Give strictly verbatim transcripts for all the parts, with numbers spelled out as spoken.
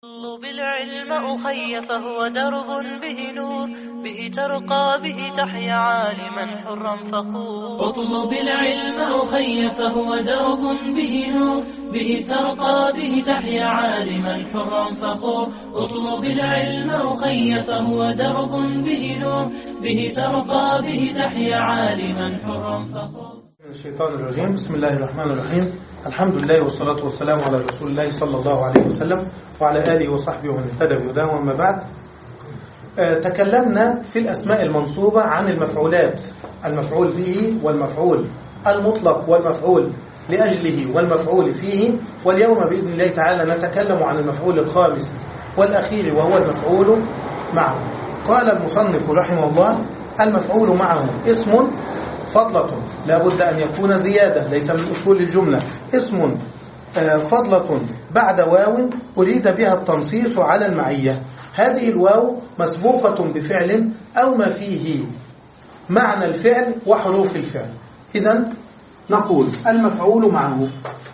اطلب العلم أخي فهو درب به نور، به ترقى به تحيا عالما حرا فخور. اطلب العلم أخي فهو درب به نور، به ترقى به تحيا عالما حرا فخور. اطلب العلم أخي فهو درب به نور، به ترقى به تحيا عالما حرا فخور. الشيطان الرجيم. بسم الله الرحمن الرحيم. الحمد لله والصلاة والسلام على رسول الله صلى الله عليه وسلم وعلى آله وصحبه ومن اهتدى بهداه. وأما بعد، تكلمنا في الأسماء المنصوبة عن المفعولات، المفعول به والمفعول المطلق والمفعول لأجله والمفعول فيه. واليوم بإذن الله تعالى نتكلم عن المفعول الخامس والأخير وهو المفعول معه. قال المصنف رحمه الله: المفعول معه اسم فضلة لا بد أن يكون زيادة، ليس من أصول الجملة. اسم فضلة بعد واو أريد بها التنصيص على المعية. هذه الواو مسبوقة بفعل أو ما فيه معنى الفعل وحروف الفعل. إذن نقول المفعول معه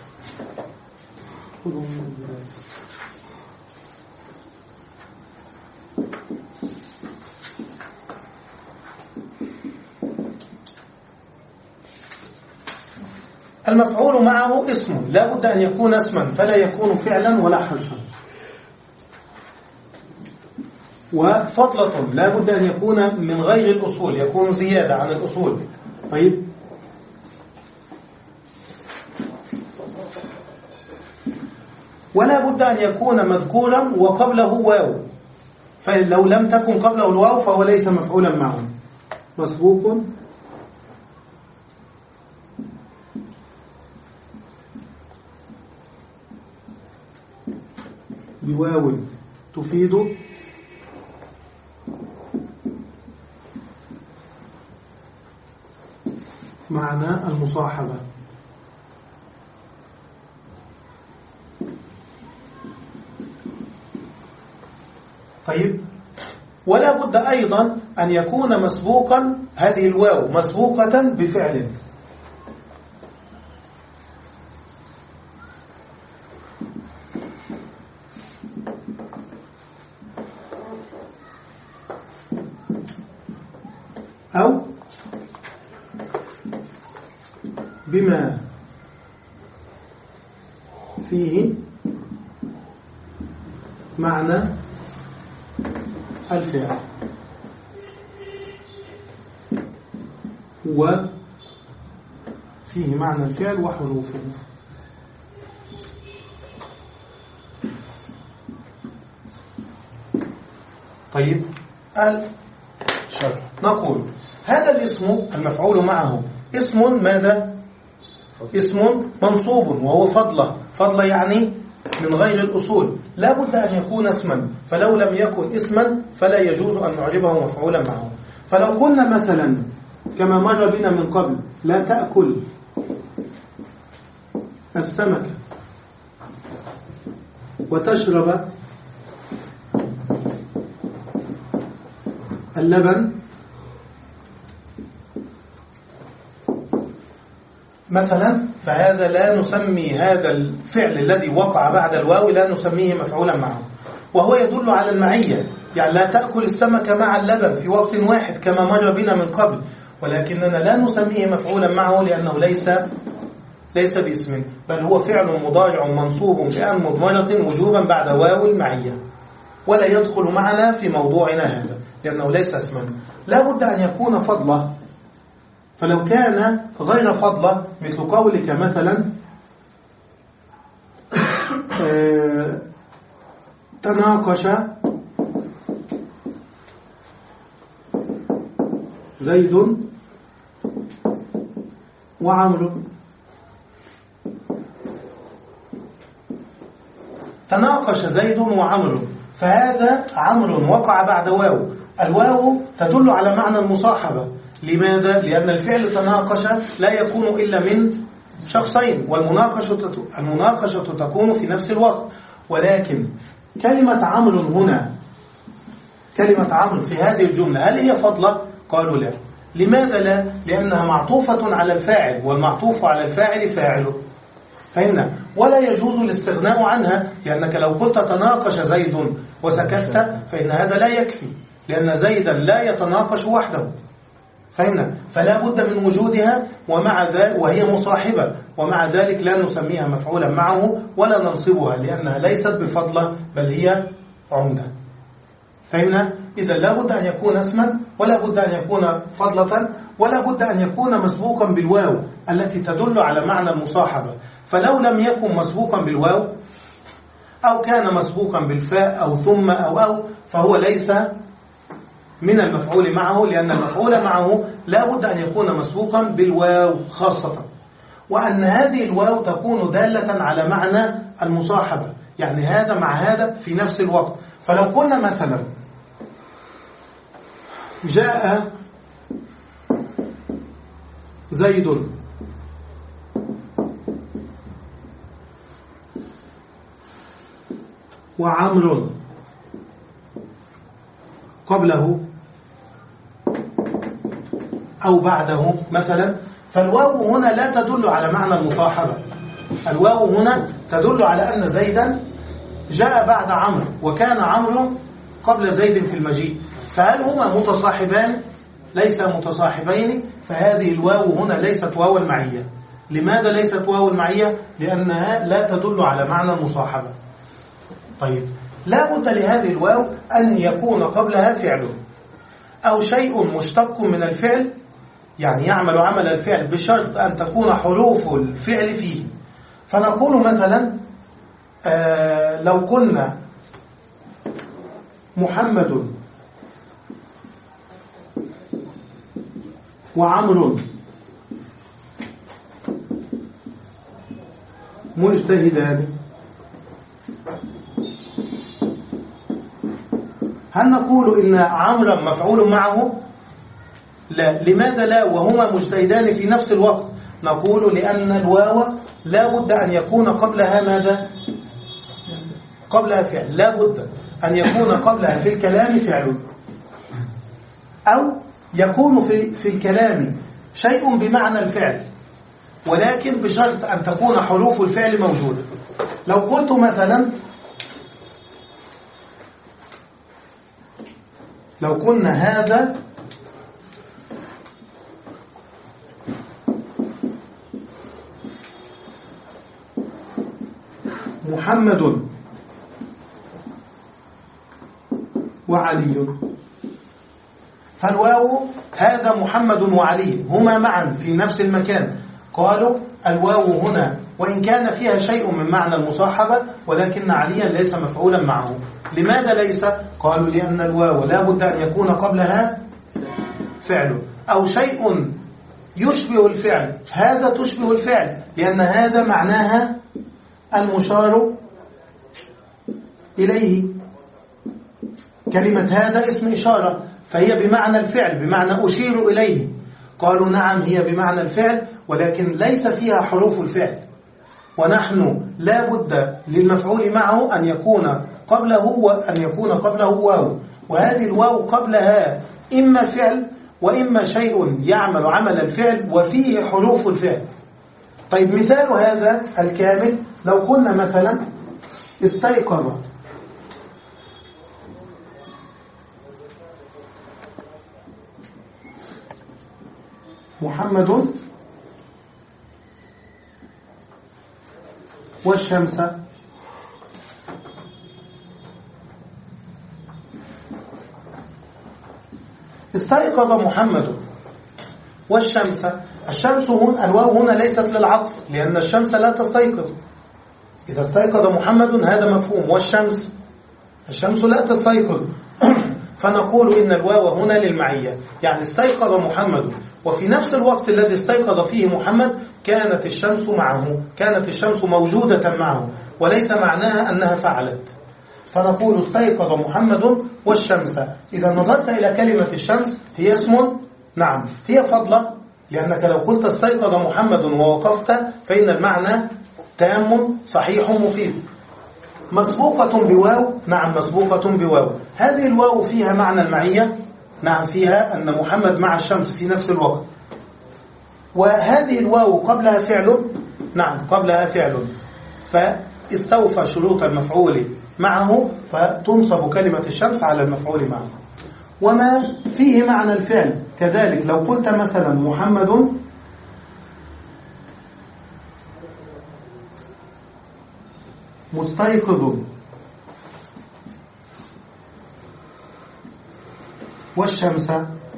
المفعول معه اسم لا بد أن يكون اسما، فلا يكون فعلا ولا حرفا. وفضلة لا بد أن يكون من غير الأصول، يكون زيادة عن الأصول. طيب، ولا بد أن يكون مذكورا وقبله واو، فلو لم تكن قبله الواو فهو ليس مفعولا معه. مسبوق بواو تفيد معنى المصاحبة. طيب، ولا بد أيضا أن يكون مسبوقا، هذه الواو مسبوقة بفعل. أو بما فيه معنى الفعل وفيه معنى الفعل وحروفه. طيب، الشرح نقول هذا الاسم المفعول معه اسم ماذا؟ اسم منصوب وهو فضلة. فضلة يعني من غير الأصول، لا بد أن يكون اسما، فلو لم يكن اسما فلا يجوز أن نعربه مفعولا معه. فلو قلنا مثلا كما مر بنا من قبل: لا تأكل السمك وتشرب اللبن مثلا، فهذا لا نسمي هذا الفعل الذي وقع بعد الواو لا نسميه مفعولا معه، وهو يدل على المعية. يعني لا تأكل السمك مع اللبن في وقت واحد كما مر بنا من قبل، ولكننا لا نسميه مفعولا معه لأنه ليس ليس باسم، بل هو فعل مضارع منصوب بأن مضمرة وجوبا بعد واو المعية، ولا يدخل معنا في موضوعنا هذا لأنه ليس اسما. لا بد أن يكون فضلة، فلو كان غير فضلة مثل قولك مثلا آه تناقش زيد وعمرو. تناقش زيد وعمرو، فهذا عمرو وقع بعد واو. الواو تدل على معنى المصاحبة. لماذا؟ لأن الفعل تناقش لا يكون إلا من شخصين، والمناقشة المناقشة تكون في نفس الوقت. ولكن كلمة عمرو هنا، كلمة عمرو في هذه الجملة، هل هي فضلة؟ قالوا لا. لماذا لا؟ لأنها معطوفة على الفاعل، والمعطوف على الفاعل فاعله. فهمنا؟ ولا يجوز الاستغناء عنها، لأنك لو قلت تناقش زيد وسكت فإن هذا لا يكفي، لأن زيدا لا يتناقش وحده. فهمنا؟ فلا بد من وجودها، ومع ذلك وهي مصاحبة، ومع ذلك لا نسميها مفعولا معه ولا ننصبها، لأنها ليست بفضلة بل هي عمدة. فهمنا؟ إذا لا بد أن يكون اسما، ولا بد أن يكون فضلة، ولا بد أن يكون مسبوقا بالواو التي تدل على معنى المصاحبة. فلو لم يكن مسبوقا بالواو أو كان مسبوقا بالفاء أو ثم أو أو فهو ليس من المفعول معه، لأن المفعول معه لا بد أن يكون مسبوقا بالواو خاصة، وأن هذه الواو تكون دالة على معنى المصاحبة، يعني هذا مع هذا في نفس الوقت. فلو قلنا مثلا جاء زيد وعمر قبله أو بعده مثلا، فالواو هنا لا تدل على معنى المصاحبة. الواو هنا تدل على أن زيدا جاء بعد عمرو، وكان عمرو قبل زيد في المجيء، فهل هما متصاحبان؟ ليس متصاحبين، فهذه الواو هنا ليست واو المعية. لماذا ليست واو المعية؟ لأنها لا تدل على معنى المصاحبة. طيب، لا بد لهذه الواو أن يكون قبلها فعل أو شيء مشتق من الفعل، يعني يعمل عمل الفعل بشرط أن تكون حروف الفعل فيه. فنقول مثلا آه لو قلنا محمد وعمر مجتهدان، هل نقول إن عمرا مفعول معه؟ لا. لماذا لا وهما مجتهدان في نفس الوقت؟ نقول لأن الواو لا بد أن يكون قبلها ماذا؟ قبلها فعل. لا بد أن يكون قبلها في الكلام فعل، أو يكون في, في الكلام شيء بمعنى الفعل، ولكن بشرط أن تكون حروف الفعل موجودة. لو قلت مثلا لو قلنا هذا محمد وعلي، فالواو هذا محمد وعلي هما معا في نفس المكان. قالوا الواو هنا وإن كان فيها شيء من معنى المصاحبة، ولكن عليا ليس مفعولا معه. لماذا ليس؟ قالوا لأن الواو لا بد أن يكون قبلها فعل أو شيء يشبه الفعل. هذا تشبه الفعل، لأن هذا معناها المشار إليه. كلمة هذا اسم إشارة، فهي بمعنى الفعل، بمعنى أشير إليه. قالوا نعم هي بمعنى الفعل، ولكن ليس فيها حروف الفعل، ونحن لا بد للمفعول معه أن يكون قبله وأن يكون قبله واو، وهذه الواو قبلها إما فعل وإما شيء يعمل عمل الفعل وفيه حروف الفعل. طيب، مثال هذا الكامل لو قلنا مثلا استيقظ محمد والشمس، استيقظ محمد والشمس. الشمس هنا الواو هنا ليست للعطف، لأن الشمس لا تستيقظ. إذا استيقظ محمد هذا مفهوم، والشمس الشمس لا تستيقظ فنقول إن الواو هنا للمعية، يعني استيقظ محمد، وفي نفس الوقت الذي استيقظ فيه محمد كانت الشمس معه، كانت الشمس موجودة معه، وليس معناها أنها فعلت. فنقول استيقظ محمد والشمس. إذا نظرت إلى كلمة الشمس هي اسم، نعم هي فضلة، لأنك لو قلت استيقظ محمد ووقفت فإن المعنى تام صحيح مفيد. مسبوقة بواو، نعم مسبوقة بواو. هذه الواو فيها معنى المعية، نعم فيها أن محمد مع الشمس في نفس الوقت. وهذه الواو قبلها فعل، نعم قبلها فعل فاستوفى شروط المفعول معه فتنصب كلمة الشمس على المفعول معه. وما فيه معنى الفعل كذلك لو قلت مثلا محمد مستيقظ والشمس،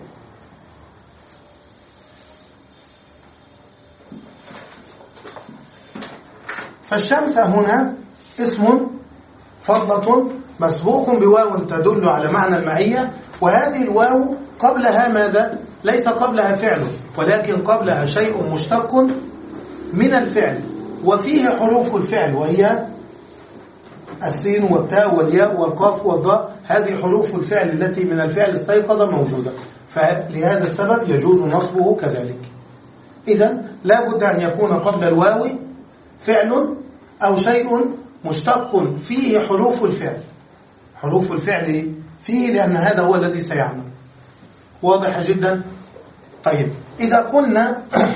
فالشمس هنا اسم فضلة مسبوق بواو تدل على معنى المعية، وهذه الواو قبلها ماذا؟ ليس قبلها فعل ولكن قبلها شيء مشتق من الفعل وفيه حروف الفعل وهي السين والتاء والياء والقاف والضاء، هذه حروف الفعل التي من الفعل استيقظ موجودة، فلهذا السبب يجوز نصبه كذلك. إذن لا بد أن يكون قبل الواو فعل أو شيء مشتق فيه حروف الفعل، حروف الفعل فيه لأن هذا هو الذي سيعمل. واضح جدا؟ طيب إذا قلنا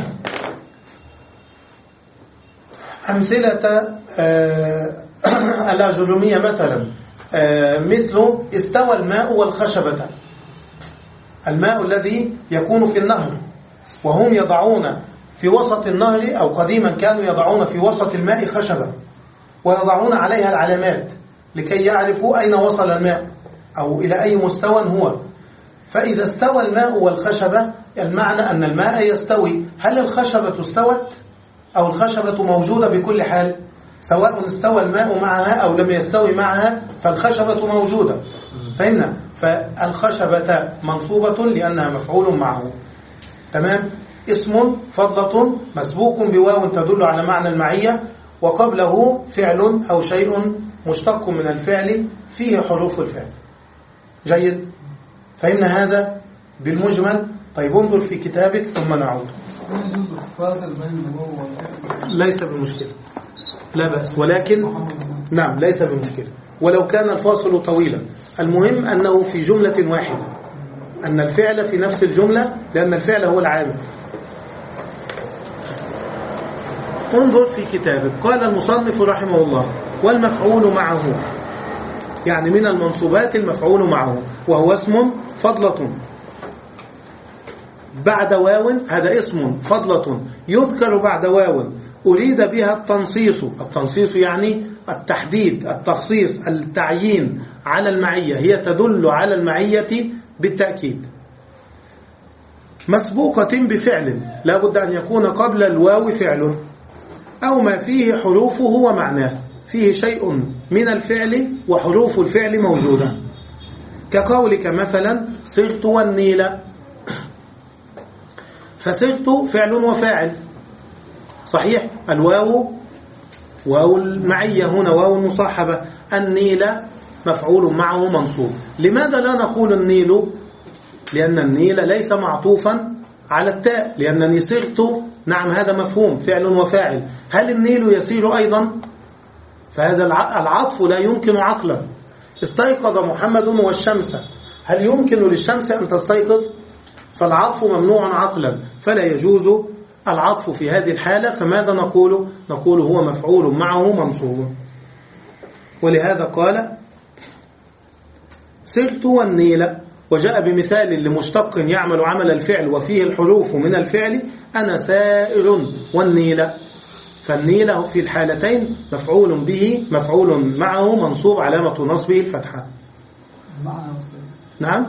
أمثلة الأجرومية مثلا مثل استوى الماء والخشبة، الماء الذي يكون في النهر وهم يضعون في وسط النهر أو قديما كانوا يضعون في وسط الماء خشبة ويضعون عليها العلامات لكي يعرفوا أين وصل الماء أو إلى أي مستوى هو. فإذا استوى الماء والخشبة المعنى أن الماء يستوي. هل الخشبة استوت أو الخشبة موجودة بكل حال؟ سواء استوى الماء معها أو لم يستوي معها فالخشبة موجودة. فهمنا؟ فالخشبة منصوبة لأنها مفعول معه. تمام؟ اسم فضلة مسبوق بواو تدل على معنى المعية وقبله فعل أو شيء مشتق من الفعل فيه حروف الفعل. جيد؟ فهمنا هذا بالمجمل؟ طيب انظر في كتابك ثم نعود. ليس بمشكلة، لا بأس، ولكن نعم ليس بمشكلة ولو كان الفاصل طويلا، المهم أنه في جملة واحدة، أن الفعل في نفس الجملة لأن الفعل هو العامل. انظر في كتابك. قال المصنف رحمه الله والمفعول معه، يعني من المنصوبات المفعول معه وهو اسم فضلة بعد واو، هذا اسم فضلة يذكر بعد واو أريد بها التنصيص، التنصيص يعني التحديد، التخصيص، التعيين على المعية، هي تدل على المعية بالتأكيد. مسبوقة بفعل لا بد أن يكون قبل الواو فعل أو ما فيه حروفه ومعناه، فيه شيء من الفعل وحروف الفعل موجودة، كقولك مثلا سرت والنيل، فسرت فعل وفاعل صحيح، الواو واو المعية هنا واو المصاحبة، النيل مفعول معه منصوب. لماذا لا نقول النيل؟ لأن النيل ليس معطوفا على التاء، لأنني سرت نعم هذا مفهوم فعل وفاعل، هل النيل يسير أيضا؟ فهذا العطف لا يمكن عقلا. استيقظ محمد والشمس، هل يمكن للشمس أن تستيقظ؟ فالعطف ممنوع عقلا، فلا يجوز العطف في هذه الحالة. فماذا نقول؟ نقول هو مفعول معه منصوب. ولهذا قال سرت والنيل، وجاء بمثال لمشتق يعمل عمل الفعل وفيه الحروف من الفعل، أنا سائر والنيل، فالنيل في الحالتين مفعول به مفعول معه منصوب علامة نصبه الفتحة. نعم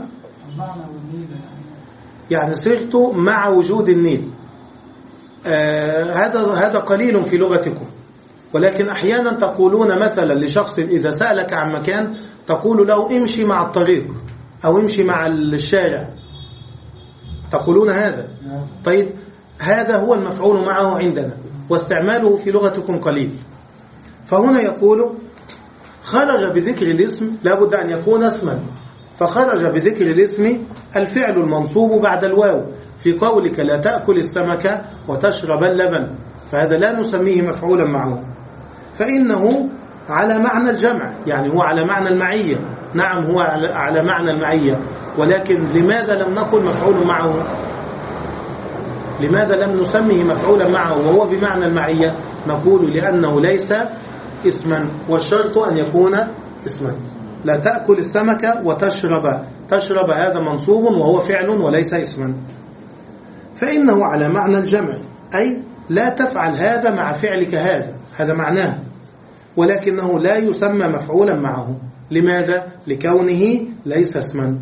يعني سرت مع وجود النيل. آه هذا هذا قليل في لغتكم، ولكن أحيانا تقولون مثلا لشخص إذا سألك عن مكان تقول له امشي مع الطريق أو امشي مع الشارع، تقولون هذا. طيب هذا هو المفعول معه عندنا واستعماله في لغتكم قليل. فهنا يقول خرج بذكر الاسم لا بد أن يكون اسما، فخرج بذكر الاسم الفعل المنصوب بعد الواو في قولك لا تأكل السمك وتشرب اللبن، فهذا لا نسميه مفعولا معه، فإنه على معنى الجمع، يعني هو على معنى المعية. نعم هو على معنى المعية، ولكن لماذا لم نقل مفعول معه؟ لماذا لم نسميه مفعولا معه وهو بمعنى المعية؟ نقول لأنه ليس اسما، والشرط أن يكون اسما. لا تأكل السمك وتشرب، تشرب هذا منصوب وهو فعل وليس اسما. فإنه على معنى الجمع، أي لا تفعل هذا مع فعلك هذا، هذا معناه، ولكنه لا يسمى مفعولا معه. لماذا؟ لكونه ليس اسما.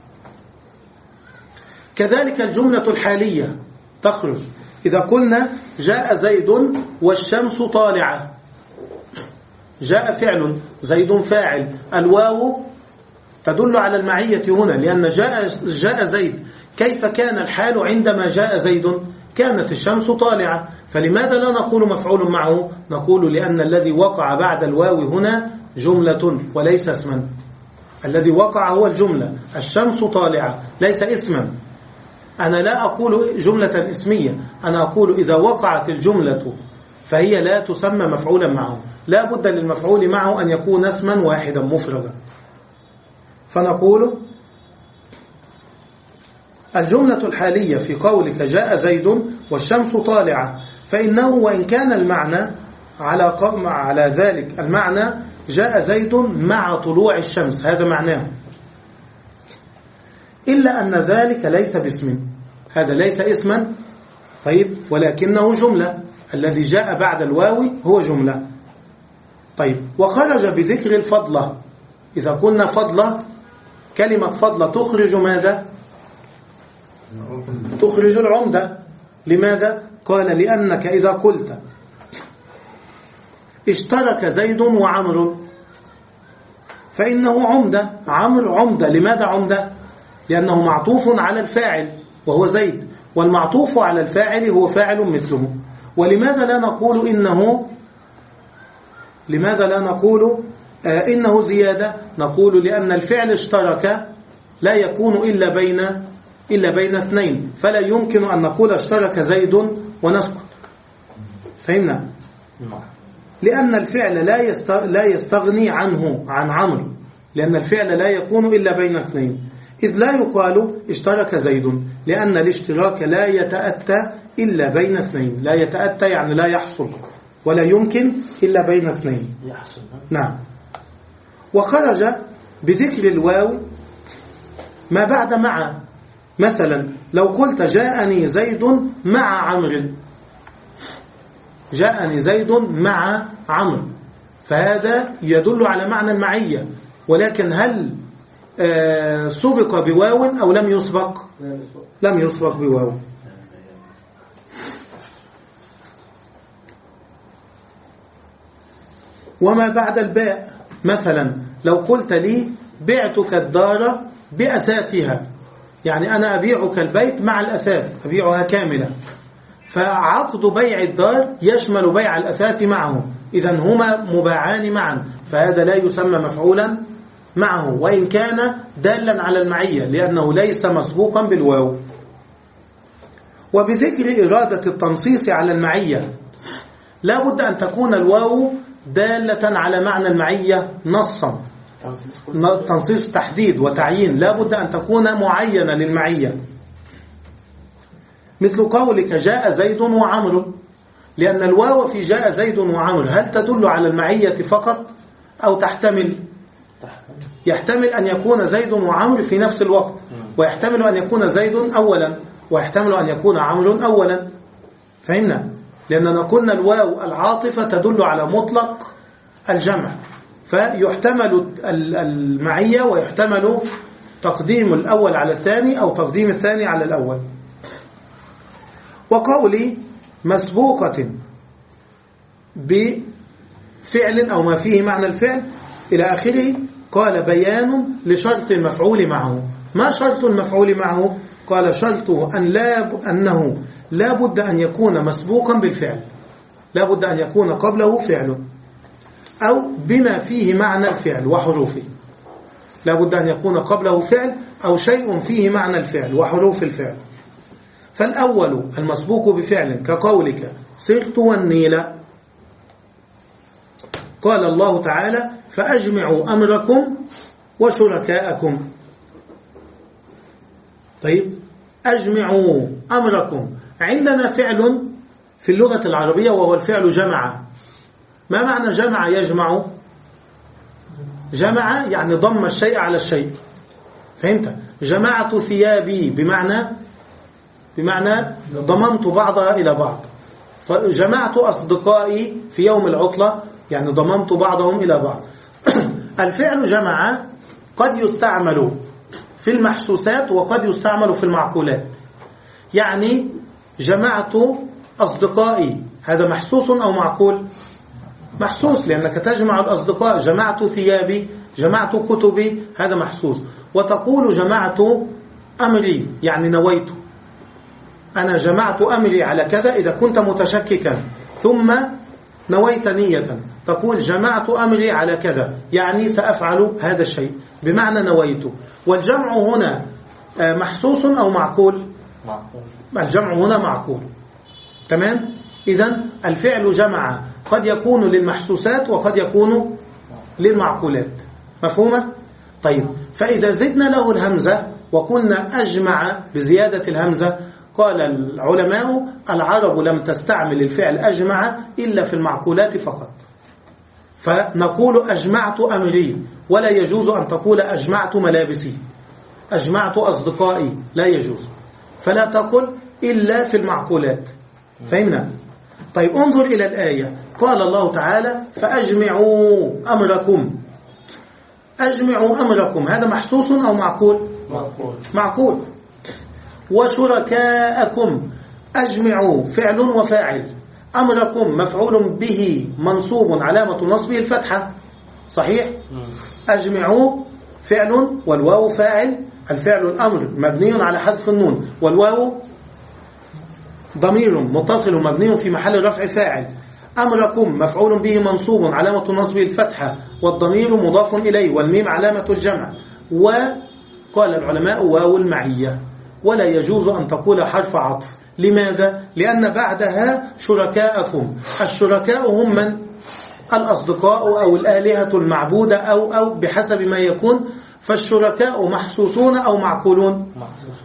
كذلك الجملة الحالية تخرج إذا قلنا جاء زيد والشمس طالعة. جاء فعل، زيد فاعل، الواو تدل على المعية هنا، لأن جاء, جاء زيد. كيف كان الحال عندما جاء زيد؟ كانت الشمس طالعة، فلماذا لا نقول مفعول معه؟ نقول لأن الذي وقع بعد الواو هنا جملة وليس اسما. الذي وقع هو الجملة، الشمس طالعة، ليس اسما. أنا لا أقول جملة اسمية، أنا أقول إذا وقعت الجملة فهي لا تسمى مفعولا معه، لا بد للمفعول معه أن يكون اسما واحدا مفردا. فنقول الجملة الحالية في قولك جاء زيد والشمس طالعة، فإنه وإن كان المعنى على على ذلك المعنى جاء زيد مع طلوع الشمس، هذا معناه، إلا أن ذلك ليس باسم، هذا ليس اسما. طيب، ولكنه جملة، الذي جاء بعد الواو هو جملة. طيب، وخرج بذكر الفضلة. إذا قلنا فضلة، كلمة فضلة تخرج ماذا؟ تخرج العمدة. لماذا؟ قال لأنك إذا قلت اشترك زيد وعمر فإنه عمدة، عمر عمدة. لماذا عمدة؟ لأنه معطوف على الفاعل وهو زيد، والمعطوف على الفاعل هو فاعل مثله. ولماذا لا نقول إنه لماذا لا نقول آه إنه زيادة؟ نقول لأن الفعل اشترك لا يكون إلا بين إلا بين اثنين، فلا يمكن أن نقول اشترك زيد ونسكت. فهمنا؟ لأن الفعل لا لا يستغني عنه عن عمرو، لأن الفعل لا يكون إلا بين اثنين، إذ لا يقال اشترك زيد، لأن الاشتراك لا يتأتى إلا بين اثنين. لا يتأتى يعني لا يحصل، ولا يمكن إلا بين اثنين. نعم. وخرج بذكر الواو ما بعد مع. مثلا لو قلت جاءني زيد مع عمرو، جاءني زيد مع عمرو، فهذا يدل على معنى المعية. ولكن هل آه سبق بواو أو لم يسبق؟ لم يسبق بواو. وما بعد الباء، مثلا لو قلت لي بعتك الدار بأثاثها، يعني أنا أبيعك البيت مع الأثاث، أبيعها كاملة، فعقد بيع الدار يشمل بيع الأثاث معه، إذن هما مباعان معا، فهذا لا يسمى مفعولا معه، وإن كان دالا على المعية لأنه ليس مسبوقا بالواو. وبذكر إرادة التنصيص على المعية، لا بد أن تكون الواو دالة على معنى المعية نصا، تنصيص تحديد وتعيين، لا بد أن تكون معينة للمعية. مثل قولك جاء زيد وعمر، لأن الواو في جاء زيد وعمر هل تدل على المعية فقط أو تحتمل؟ يحتمل أن يكون زيد وعمر في نفس الوقت، ويحتمل أن يكون زيد أولا، ويحتمل أن يكون عمر أولا. فهمنا؟ لأننا قلنا الواو العاطفة تدل على مطلق الجمع، فيحتمل المعية ويحتمل تقديم الأول على الثاني أو تقديم الثاني على الأول. وقولي مسبوقة بفعل أو ما فيه معنى الفعل إلى آخره، قال بيان لشرط المفعول معه. ما شرط المفعول معه؟ قال شرطه أن لا أنه لا بد أن يكون مسبوقا بالفعل، لا بد أن يكون قبله فعل أو بما فيه معنى الفعل وحروفه، لا بد أن يكون قبله فعل أو شيء فيه معنى الفعل وحروف الفعل. فالأول المسبوق بفعل كقولك سرت والنيل، قال الله تعالى فأجمعوا أمركم وشركاءكم. طيب، أجمعوا أمركم، عندنا فعل في اللغة العربية وهو الفعل جمع. ما معنى جمع يجمع؟ جمع يعني ضم الشيء على الشيء. فهمت؟ جمعت ثيابي بمعنى بمعنى ضممت بعضها إلى بعض. فجمعت أصدقائي في يوم العطلة يعني ضممت بعضهم إلى بعض. الفعل جمع قد يستعمل في المحسوسات وقد يستعمل في المعقولات. يعني جمعت أصدقائي، هذا محسوس أو معقول؟ محسوس، لأنك تجمع الأصدقاء. جمعت ثيابي، جمعت كتبي، هذا محسوس. وتقول جمعت أمري يعني نويت، أنا جمعت أمري على كذا إذا كنت متشككا ثم نويت نية، تقول جمعت أمري على كذا يعني سأفعل هذا الشيء بمعنى نويت. والجمع هنا محسوس أو معقول؟ معقول. الجمع هنا معقول. تمام؟ إذن الفعل جمع قد يكون للمحسوسات وقد يكون للمعقولات. مفهومة؟ طيب، فإذا زدنا له الهمزة وكنا أجمع بزيادة الهمزة، قال العلماء العرب لم تستعمل الفعل أجمع إلا في المعقولات فقط. فنقول أجمعت أمري، ولا يجوز أن تقول أجمعت ملابسي، أجمعت أصدقائي، لا يجوز. فلا تقل إلا في المعقولات. فهمنا؟ طيب، انظر إلى الآية. قال الله تعالى فأجمعوا أمركم. أجمعوا أمركم، هذا محسوس أو معقول؟ معقول. معقول. وشركاءكم، أجمعوا فعل وفاعل، أمركم مفعول به منصوب علامة نصبه الفتحة، صحيح؟ أجمعوا فعل والواو فاعل، الفعل الأمر مبني على حذف النون، والواو ضمير متصل مبني في محل رفع فاعل. أمركم مفعول به منصوب علامة نصبه الفتحة، والضمير مضاف إليه، والميم علامة الجمع. وقال العلماء واو المعية، ولا يجوز أن تقول حرف عطف. لماذا؟ لأن بعدها شركاءكم. الشركاء هم من؟ الأصدقاء أو الآلهة المعبودة أو أو بحسب ما يكون. فالشركاء محسوسون أو معقولون؟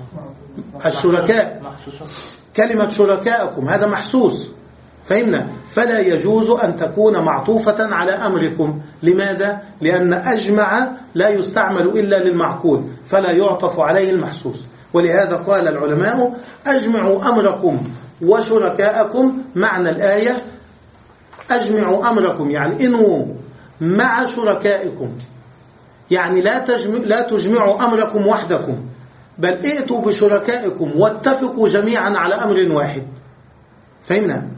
الشركاء كلمة شركاءكم هذا محسوس. فهمنا؟ فلا يجوز أن تكون معطوفة على أمركم. لماذا؟ لأن أجمع لا يستعمل إلا للمعقول، فلا يعطف عليه المحسوس. ولهذا قال العلماء أجمعوا أمركم وشركاءكم. معنى الآية أجمعوا أمركم يعني إنوا مع شركائكم، يعني لا تجمع لا تجمعوا أمركم وحدكم، بل ائتوا بشركائكم واتفقوا جميعا على أمر واحد. فهمنا؟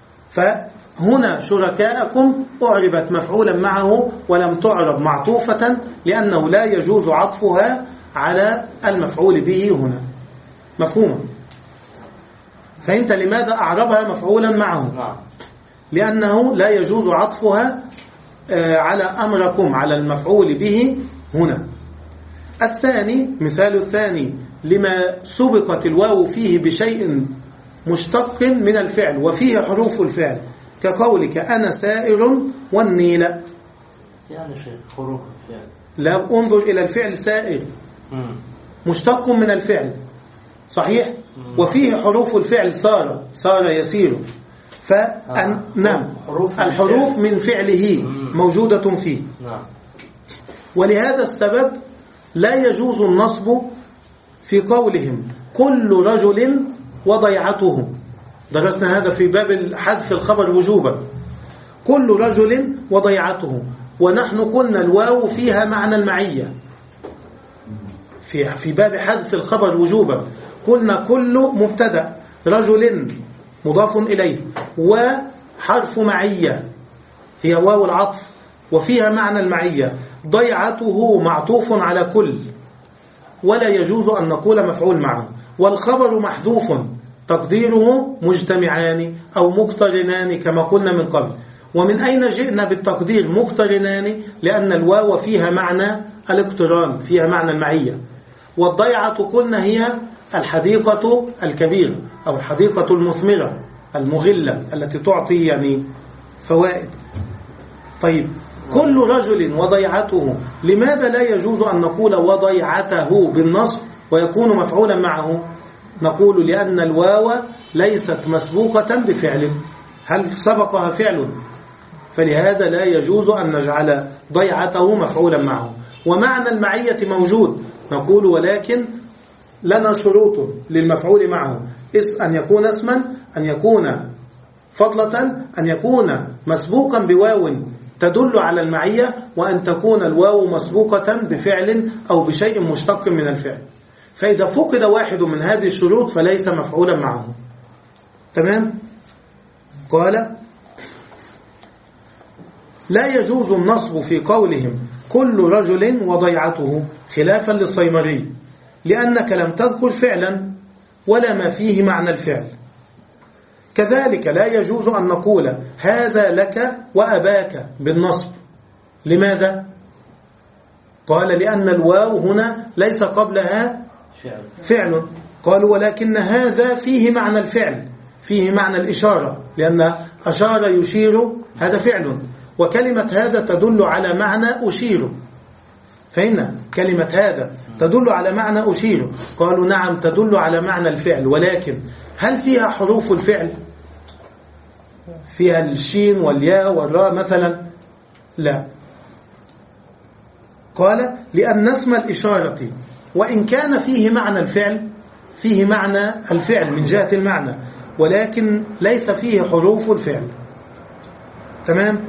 فهنا شركاءكم أعربت مفعولا معه ولم تعرب معطوفة، لأنه لا يجوز عطفها على المفعول به هنا. مفهوم؟ فهمت لماذا أعربها مفعولا معه؟ لأنه لا يجوز عطفها على أمركم على المفعول به هنا. الثاني، مثال الثاني لما سبقت الواو فيه بشيء مشتق من الفعل وفيه حروف الفعل، كقولك أنا سائر والنيل. يعني شيء حروف الفعل. لا، انظر إلى الفعل سائر مشتق من الفعل، صحيح؟ وفيه حروف الفعل صار صار يسير. فأن نعم، الحروف من فعله موجودة فيه. ولهذا السبب لا يجوز النصب في قولهم كل رجل وضيعته. درسنا هذا في باب حذف الخبر وجوبا. كل رجل وضيعته، ونحن قلنا الواو فيها معنى المعية. في في باب حذف الخبر وجوبا قلنا كل مبتدأ، رجل مضاف إليه، وحرف معية هي واو العطف وفيها معنى المعية. ضيعته معطوف على كل، ولا يجوز أن نقول مفعول معه. والخبر محذوف تقديره مجتمعان أو مقترنان كما قلنا من قبل. ومن أين جئنا بالتقدير مقترنان؟ لأن الواو فيها معنى الاقتران، فيها معنى المعية. والضيعة قلنا هي الحديقة الكبيرة أو الحديقة المثمرة المغلة التي تعطي يعني فوائد. طيب، كل رجل وضيعته، لماذا لا يجوز أن نقول وضيعته بالنصب ويكون مفعولا معه؟ نقول لأن الواو ليست مسبوقة بفعل، هل سبقها فعل؟ فلهذا لا يجوز أن نجعل ضيعته مفعولا معه. ومعنى المعية موجود، نقول ولكن لنا شروط للمفعول معه، أن يكون اسما، أن يكون فضلة، أن يكون مسبوقا بواو تدل على المعية، وأن تكون الواو مسبوقة بفعل أو بشيء مشتق من الفعل. فإذا فقد واحد من هذه الشروط فليس مفعولا معه. تمام؟ قال لا يجوز النصب في قولهم كل رجل وضيعته خلافا للصيمري، لأنك لم تذكر فعلا ولا ما فيه معنى الفعل. كذلك لا يجوز أن نقول هذا لك وأباك بالنصب. لماذا؟ قال لأن الواو هنا ليس قبلها فعل. قالوا ولكن هذا فيه معنى الفعل، فيه معنى الإشارة، لأن أشار يشير هذا فعل، وكلمة هذا تدل على معنى أشير. فهمنا؟ كلمة هذا تدل على معنى أشير. قالوا نعم تدل على معنى الفعل، ولكن هل فيها حروف الفعل؟ فيها الشين والياء والراء مثلا؟ لا. قال لأن اسم الإشارة وإن كان فيه معنى الفعل، فيه معنى الفعل من جهة المعنى، ولكن ليس فيه حروف الفعل. تمام؟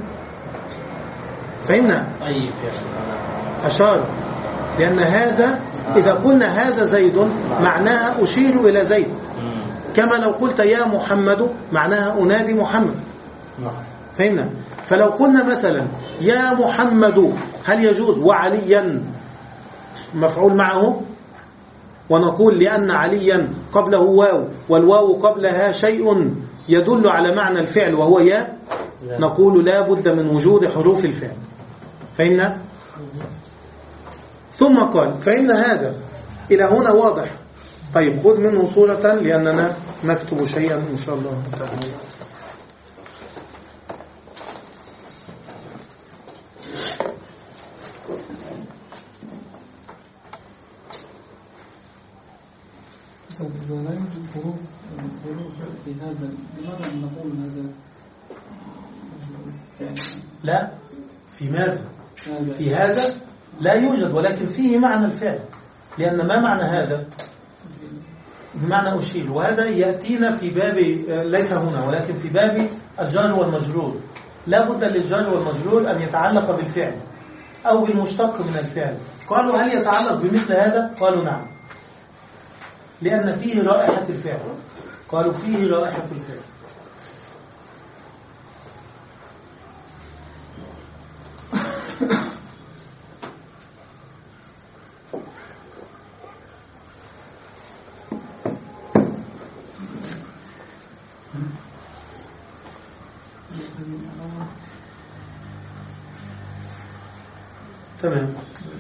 فهمنا؟ أي فعل أشار، لأن هذا إذا قلنا هذا زيد معناها أشير إلى زيد، كما لو قلت يا محمد معناها أنادي محمد. فهمنا؟ فلو قلنا مثلا يا محمد هل يجوز وعليا مفعول معه، ونقول لأن عليا قبله واو والواو قبلها شيء يدل على معنى الفعل وهو يا، نقول لا بد من وجود حروف الفعل. فهمنا؟ ثم قال فإن هذا إلى هنا واضح. طيب خذ منه صورة لأننا نكتب شيئا إن شاء الله تعالى. إذا لا يوجد حروف حروف في هذا، لماذا نقول هذا فعل؟ لا، في ماذا؟ في هذا لا يوجد، ولكن فيه معنى الفعل، لأن ما معنى هذا؟ بمعنى أشير، وهذا يأتينا في باب ليس هنا ولكن في باب الجار والمجرور. لا بد للجار والمجرور أن يتعلق بالفعل أو بالمشتق من الفعل. قالوا هل يتعلق بمثل هذا؟ قالوا نعم، لأن فيه رائحة الفعل. قالوا فيه رائحة الفعل. تمام.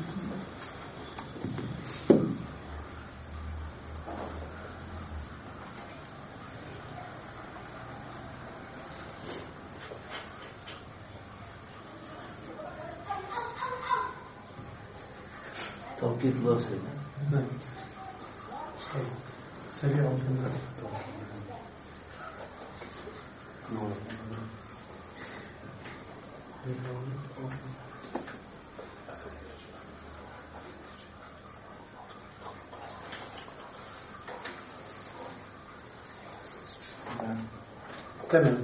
توقيت لفظي. نعم. سريع في النار. تمام.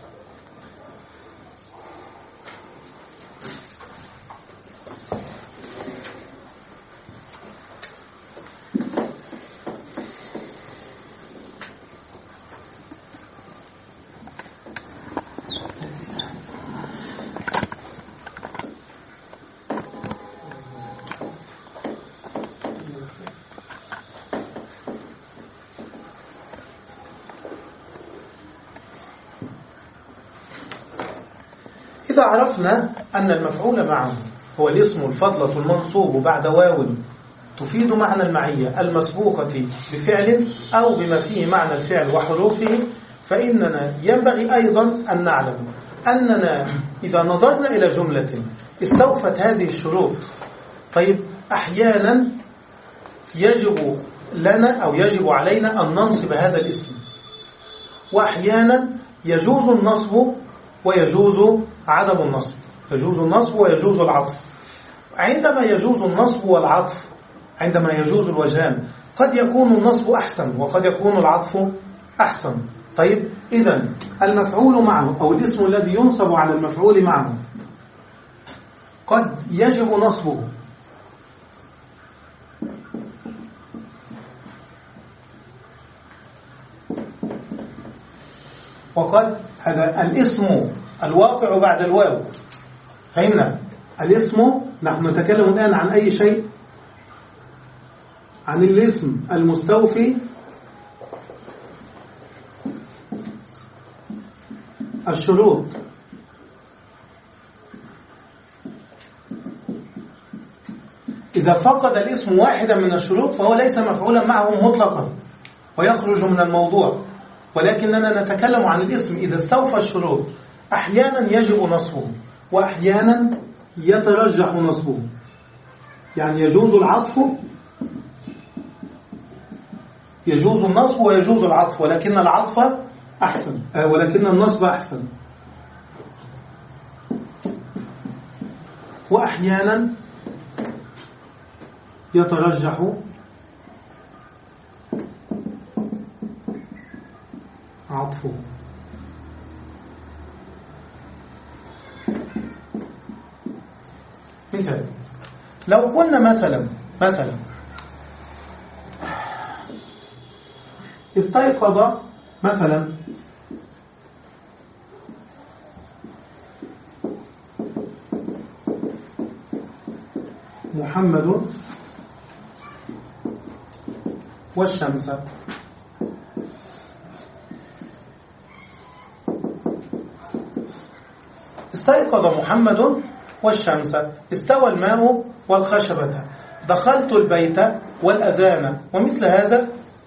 إذا عرفنا أن المفعول معه هو الاسم الفضلة المنصوب بعد واو تفيد معنى المعية المسبوقة بفعل أو بما فيه معنى الفعل وحروفه، فإننا ينبغي أيضا أن نعلم أننا إذا نظرنا إلى جملة استوفت هذه الشروط، طيب أحيانا يجب لنا أو يجب علينا أن ننصب هذا الاسم، وأحيانا يجوز النصب ويجوز عدم النصب، يجوز النصب ويجوز العطف. عندما يجوز النصب والعطف، عندما يجوز الوجهان، قد يكون النصب أحسن وقد يكون العطف أحسن. طيب، إذن المفعول معه أو الاسم الذي ينصب على المفعول معه قد يجب نصبه وقد هذا الاسم الواقع بعد الواو. فهمنا؟ الاسم، نحن نتكلم الآن عن أي شيء؟ عن الاسم المستوفي الشروط. إذا فقد الاسم واحدا من الشروط فهو ليس مفعولا معه مطلقا ويخرج من الموضوع، ولكننا نتكلم عن الاسم إذا استوفى الشروط. أحيانا يجب نصبه وأحيانا يترجح نصبه، يعني يجوز العطف، يجوز النصب ويجوز العطف، ولكن العطف أحسن، ولكن النصب أحسن. وأحيانا يترجح عطفه. مثال، لو قلنا مثلا مثلا استيقظ مثلا محمد والشمس. استيقظ محمد والشمس، استوى الماء والخشبة، دخلت البيت والأذان ومثل هذا.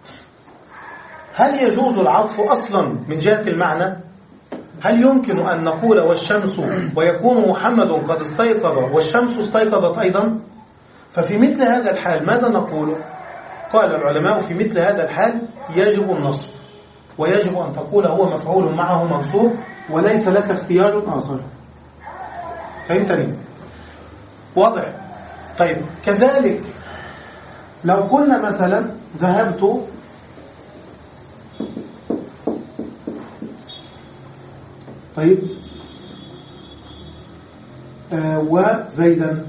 هل يجوز العطف أصلا من جهة المعنى؟ هل يمكن أن نقول والشمس ويكون محمد قد استيقظ والشمس استيقظت أيضا؟ ففي مثل هذا الحال ماذا نقول؟ قال العلماء في مثل هذا الحال يجب النصب، ويجب أن تقول هو مفعول معه منصوب وليس لك اختيار آخر. فهمتني؟ واضح؟ طيب، كذلك لو قلنا مثلا ذهبت طيب آه وزيدا،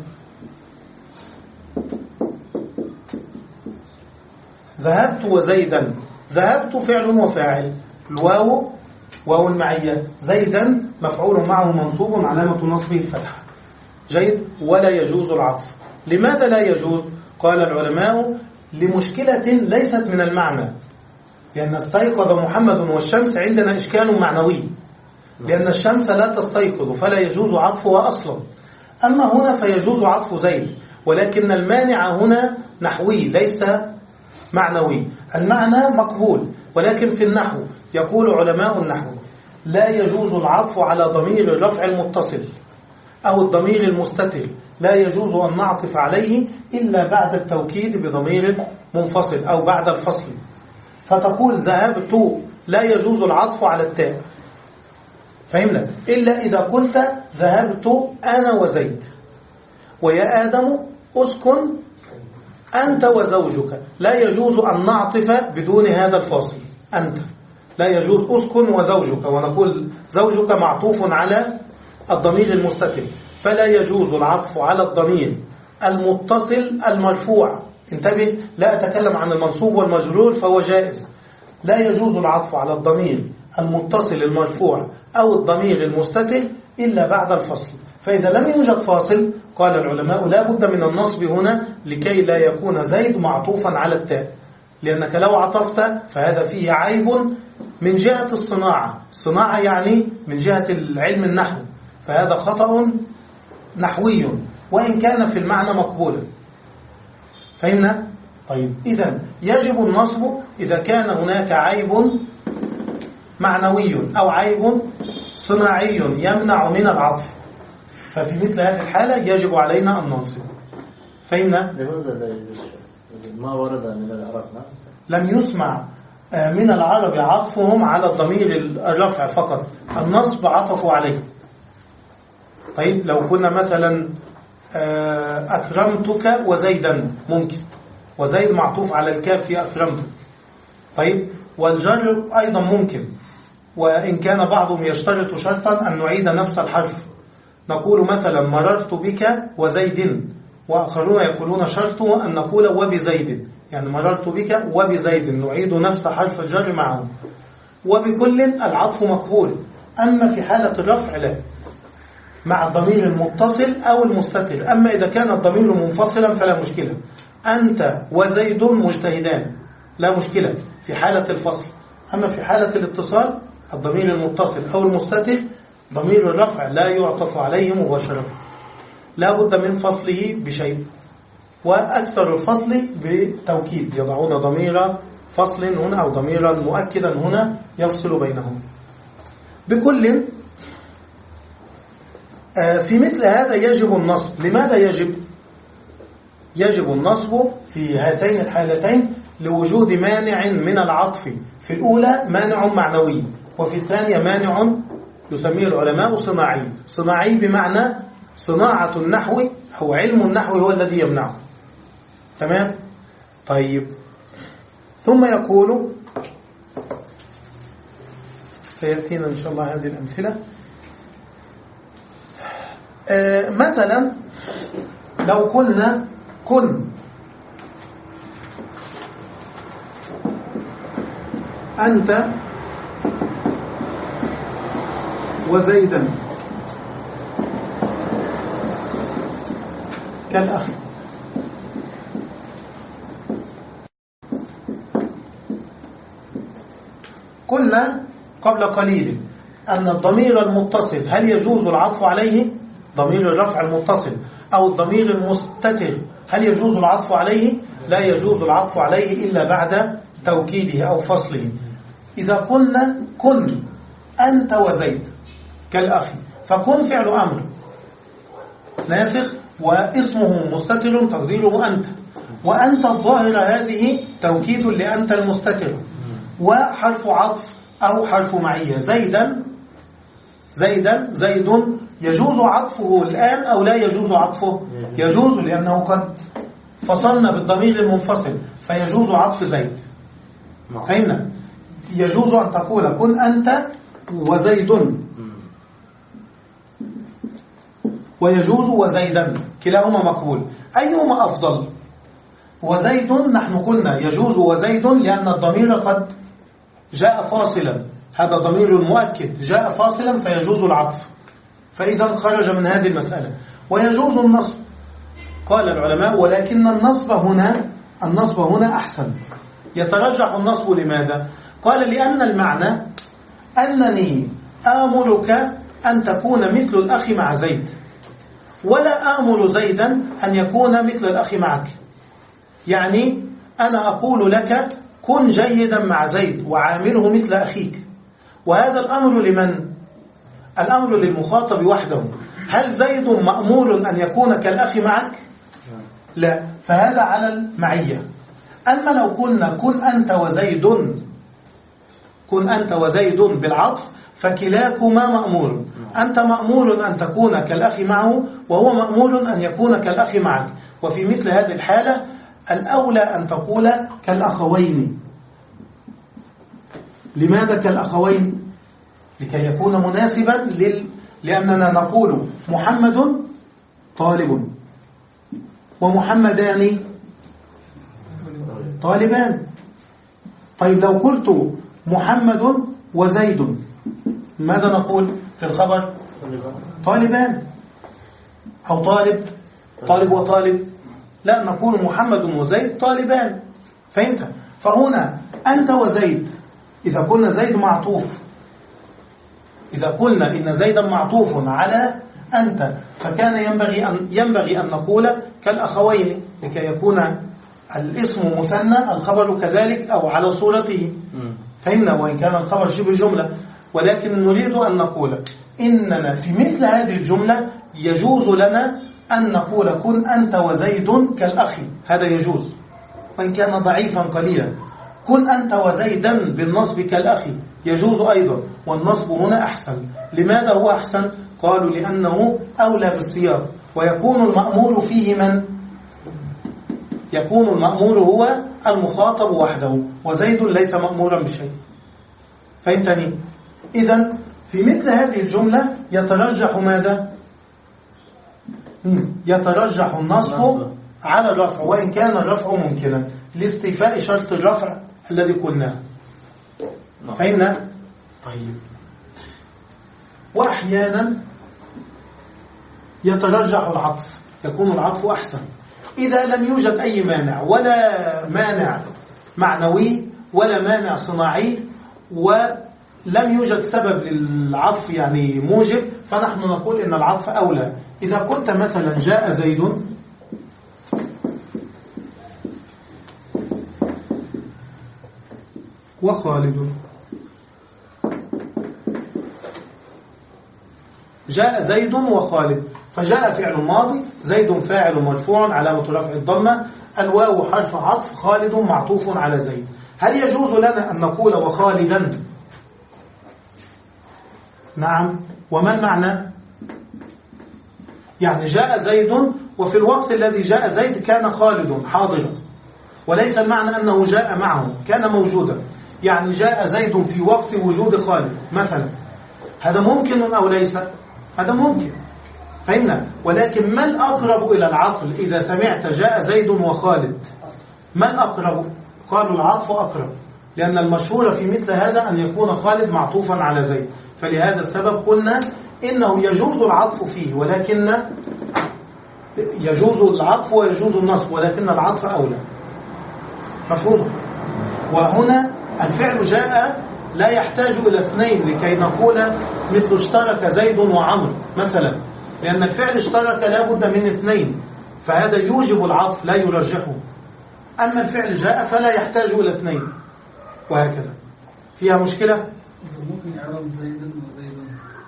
ذهبت وزيدا، ذهبت فعل وفاعل، الواو واو المعية، زيدا مفعول معه منصوب علامة نصبه الفتحة. جيد. ولا يجوز العطف. لماذا لا يجوز؟ قال العلماء لمشكلة ليست من المعنى، لأن استيقظ محمد والشمس عندنا إشكال معنوي، لأن الشمس لا تستيقظ فلا يجوز عطفها أصلا. أما هنا فيجوز عطف زيد، ولكن المانع هنا نحوي ليس معنوي. المعنى مقبول، ولكن في النحو يقول علماء النحو لا يجوز العطف على ضمير الرفع المتصل أو الضمير المستتر، لا يجوز أن نعطف عليه إلا بعد التوكيد بضمير منفصل أو بعد الفصل. فتقول ذهبت، لا يجوز العطف على التاء، فهمنا؟ إلا إذا قلت ذهبت أنا وزيد، ويا آدم أسكن أنت وزوجك، لا يجوز أن نعطف بدون هذا الفاصل أنت، لا يجوز أسكن وزوجك، ونقول زوجك معطوف على الضمير المستتر، فلا يجوز العطف على الضمير المتصل المرفوع. انتبه، لا أتكلم عن المنصوب والمجرور فهو جائز. لا يجوز العطف على الضمير المتصل المرفوع أو الضمير المستتر إلا بعد الفصل. فإذا لم يوجد فاصل قال العلماء لا بد من النصب هنا لكي لا يكون زيد معطوفا على التاء، لأنك لو عطفت فهذا فيه عيب من جهة الصناعة، الصناعة يعني من جهة العلم النحو، فهذا خطأ نحوي وإن كان في المعنى مقبولا. فهمنا؟ طيب، إذن يجب النصب إذا كان هناك عيب معنوي أو عيب صناعي يمنع من العطف، ففي مثل هذه الحالة يجب علينا أن ننصب. فهمنا؟ لماذا لا يجوز؟ ما ورد من العرب. لم يسمع من العرب عطفهم على الضمير الرفع فقط، النصب عطفوا عليه. طيب لو كنا مثلا أكرمتك وزيدا ممكن، وزيد معطوف على الكاف في أكرمتك. طيب والجر أيضا ممكن، وإن كان بعضهم يشترط شرطا أن نعيد نفس الحرف، نقول مثلا مررت بك وزيد، وآخرون يقولون شرطه أن نقول وبزيد، يعني مررت بك وبزيد، نعيد نفس حرف الجر معه. وبكل العطف مقبول، أما في حالة الرفع لا، مع الضمير المتصل أو المستتر. أما إذا كان الضمير منفصلا فلا مشكلة، أنت وزيد مجتهدان لا مشكلة في حالة الفصل. أما في حالة الاتصال الضمير المتصل أو المستتر ضمير الرفع لا يعطف عليه مباشرة، لا بد من فصله بشيء، وأكثر الفصل بتوكيد، يضعون ضمير فصل هنا أو ضميرا مؤكدا هنا يفصل بينهم. بكل في مثل هذا يجب النصب. لماذا يجب؟ يجب النصب في هاتين الحالتين لوجود مانع من العطف. في الأولى مانع معنوي، وفي الثانية مانع يسميه العلماء صناعي. صناعي بمعنى صناعة النحو أو علم النحو هو الذي يمنعه. تمام؟ طيب ثم يقول، سيأتينا إن شاء الله هذه الأمثلة. آه مثلا لو قلنا كن أنت وزيدا كالأخ. قلنا قبل قليل أن الضمير المتصل هل يجوز العطف عليه؟ ضمير الرفع المتصل أو الضمير المستتر هل يجوز العطف عليه؟ لا يجوز العطف عليه إلا بعد توكيده أو فصله. إذا قلنا كن أنت وزيد كالأخ، فكن فعل أمر ناسخ واسمه مستتر تقديره أنت، وأنت الظاهرة هذه توكيد لأنت المستتر، وحرف عطف أو حرف معية. زيدا زيدا زيد يجوز عطفه الآن أو لا يجوز عطفه؟ يجوز، لأنه قد فصلنا بالضمير المنفصل فيجوز عطف زيد. فهمنا؟ يجوز أن تقول كن أنت وزيد، ويجوز وزيدا، كلاهما مقبول. أيهما أفضل؟ وزيد نحن قلنا يجوز وزيد لأن الضمير قد جاء فاصلا، هذا ضمير مؤكد جاء فاصلا فيجوز العطف، فإذا خرج من هذه المسألة. ويجوز النصب، قال العلماء، ولكن النصب هنا النصب هنا أحسن. يترجح النصب لماذا؟ قال لأن المعنى أنني آمرك أن تكون مثل الأخ مع زيد، ولا آمر زيدا أن يكون مثل الأخ معك. يعني أنا أقول لك كن جيدا مع زيد وعامله مثل أخيك، وهذا الأمر لمن؟ الأمر للمخاطب وحده. هل زيد مأمور أن يكون كالأخ معك؟ لا، فهذا على المعية. أما لو قلنا كن أنت وزيد كن أنت وزيد بالعطف فكلاكما مأمور، أنت مأمور أن تكون كالأخ معه، وهو مأمور أن يكون كالأخ معك. وفي مثل هذه الحالة الأولى أن تقول كالأخوين. لماذا كالأخوين؟ لكي يكون مناسبا لل... لأننا نقول محمد طالب ومحمدان طالبان. طيب لو قلت محمد وزيد ماذا نقول في الخبر؟ طالبان أو طالب طالب وطالب؟ لا، نقول محمد وزيد طالبان. فهمت؟ فهنا أنت وزيد، إذا قلنا زيد معطوف إذا قلنا إن زيدا معطوف على أنت، فكان ينبغي أن ينبغي أن نقول كالأخوين لكي يكون الاسم مثنى الخبر كذلك أو على صورته. فهمنا؟ وإن كان الخبر شبه جملة، ولكن نريد أن نقول إننا في مثل هذه الجملة يجوز لنا أن نقول كن أنت وزيد كالأخ، هذا يجوز. وإن كان ضعيفا قليلا. كن أنت وزيدا بالنصب كالأخي يجوز أيضا، والنصب هنا أحسن. لماذا هو أحسن؟ قالوا لأنه أولى بالسياق، ويكون المأمور فيه من؟ يكون المأمور هو المخاطب وحده، وزيد ليس مأمورا بشيء. فهمتني؟ إذن في مثل هذه الجملة يترجح ماذا؟ يترجح النصب على الرفع، وإن كان الرفع ممكنا لاستيفاء شرط الرفع الذي قلناه. فهمنا؟ طيب. وأحيانا يترجح العطف، يكون العطف أحسن إذا لم يوجد أي مانع، ولا مانع معنوي ولا مانع صناعي، ولم يوجد سبب للعطف يعني موجب، فنحن نقول إن العطف أولى. إذا كنت مثلا جاء زيد وخالد، جاء زيد وخالد، فجاء فعل ماضي، زيد فاعل مرفوع علامة رفع الضمة، الواو حرف عطف، خالد معطوف على زيد. هل يجوز لنا أن نقول وخالدا؟ نعم. وما المعنى؟ يعني جاء زيد، وفي الوقت الذي جاء زيد كان خالد حاضرا، وليس المعنى أنه جاء معه، كان موجودا. يعني جاء زيد في وقت وجود خالد مثلا، هذا ممكن أو ليس؟ هذا ممكن. فهمنا؟ ولكن ما الأقرب إلى العقل إذا سمعت جاء زيد وخالد؟ ما الأقرب؟ قالوا العطف أقرب، لأن المشهور في مثل هذا أن يكون خالد معطوفا على زيد. فلهذا السبب قلنا إنه يجوز العطف فيه، ولكن يجوز العطف ويجوز النصب، ولكن العطف أولى. مفهوم؟ وهنا الفعل جاء لا يحتاج إلى اثنين لكي نقول مثل اشترك زيد وعمر مثلا، لأن الفعل اشترك لا بد من اثنين، فهذا يوجب العطف لا يرجحه. أما الفعل جاء فلا يحتاج إلى اثنين، وهكذا. فيها مشكلة؟ ممكن إعراب زيدا وزيدا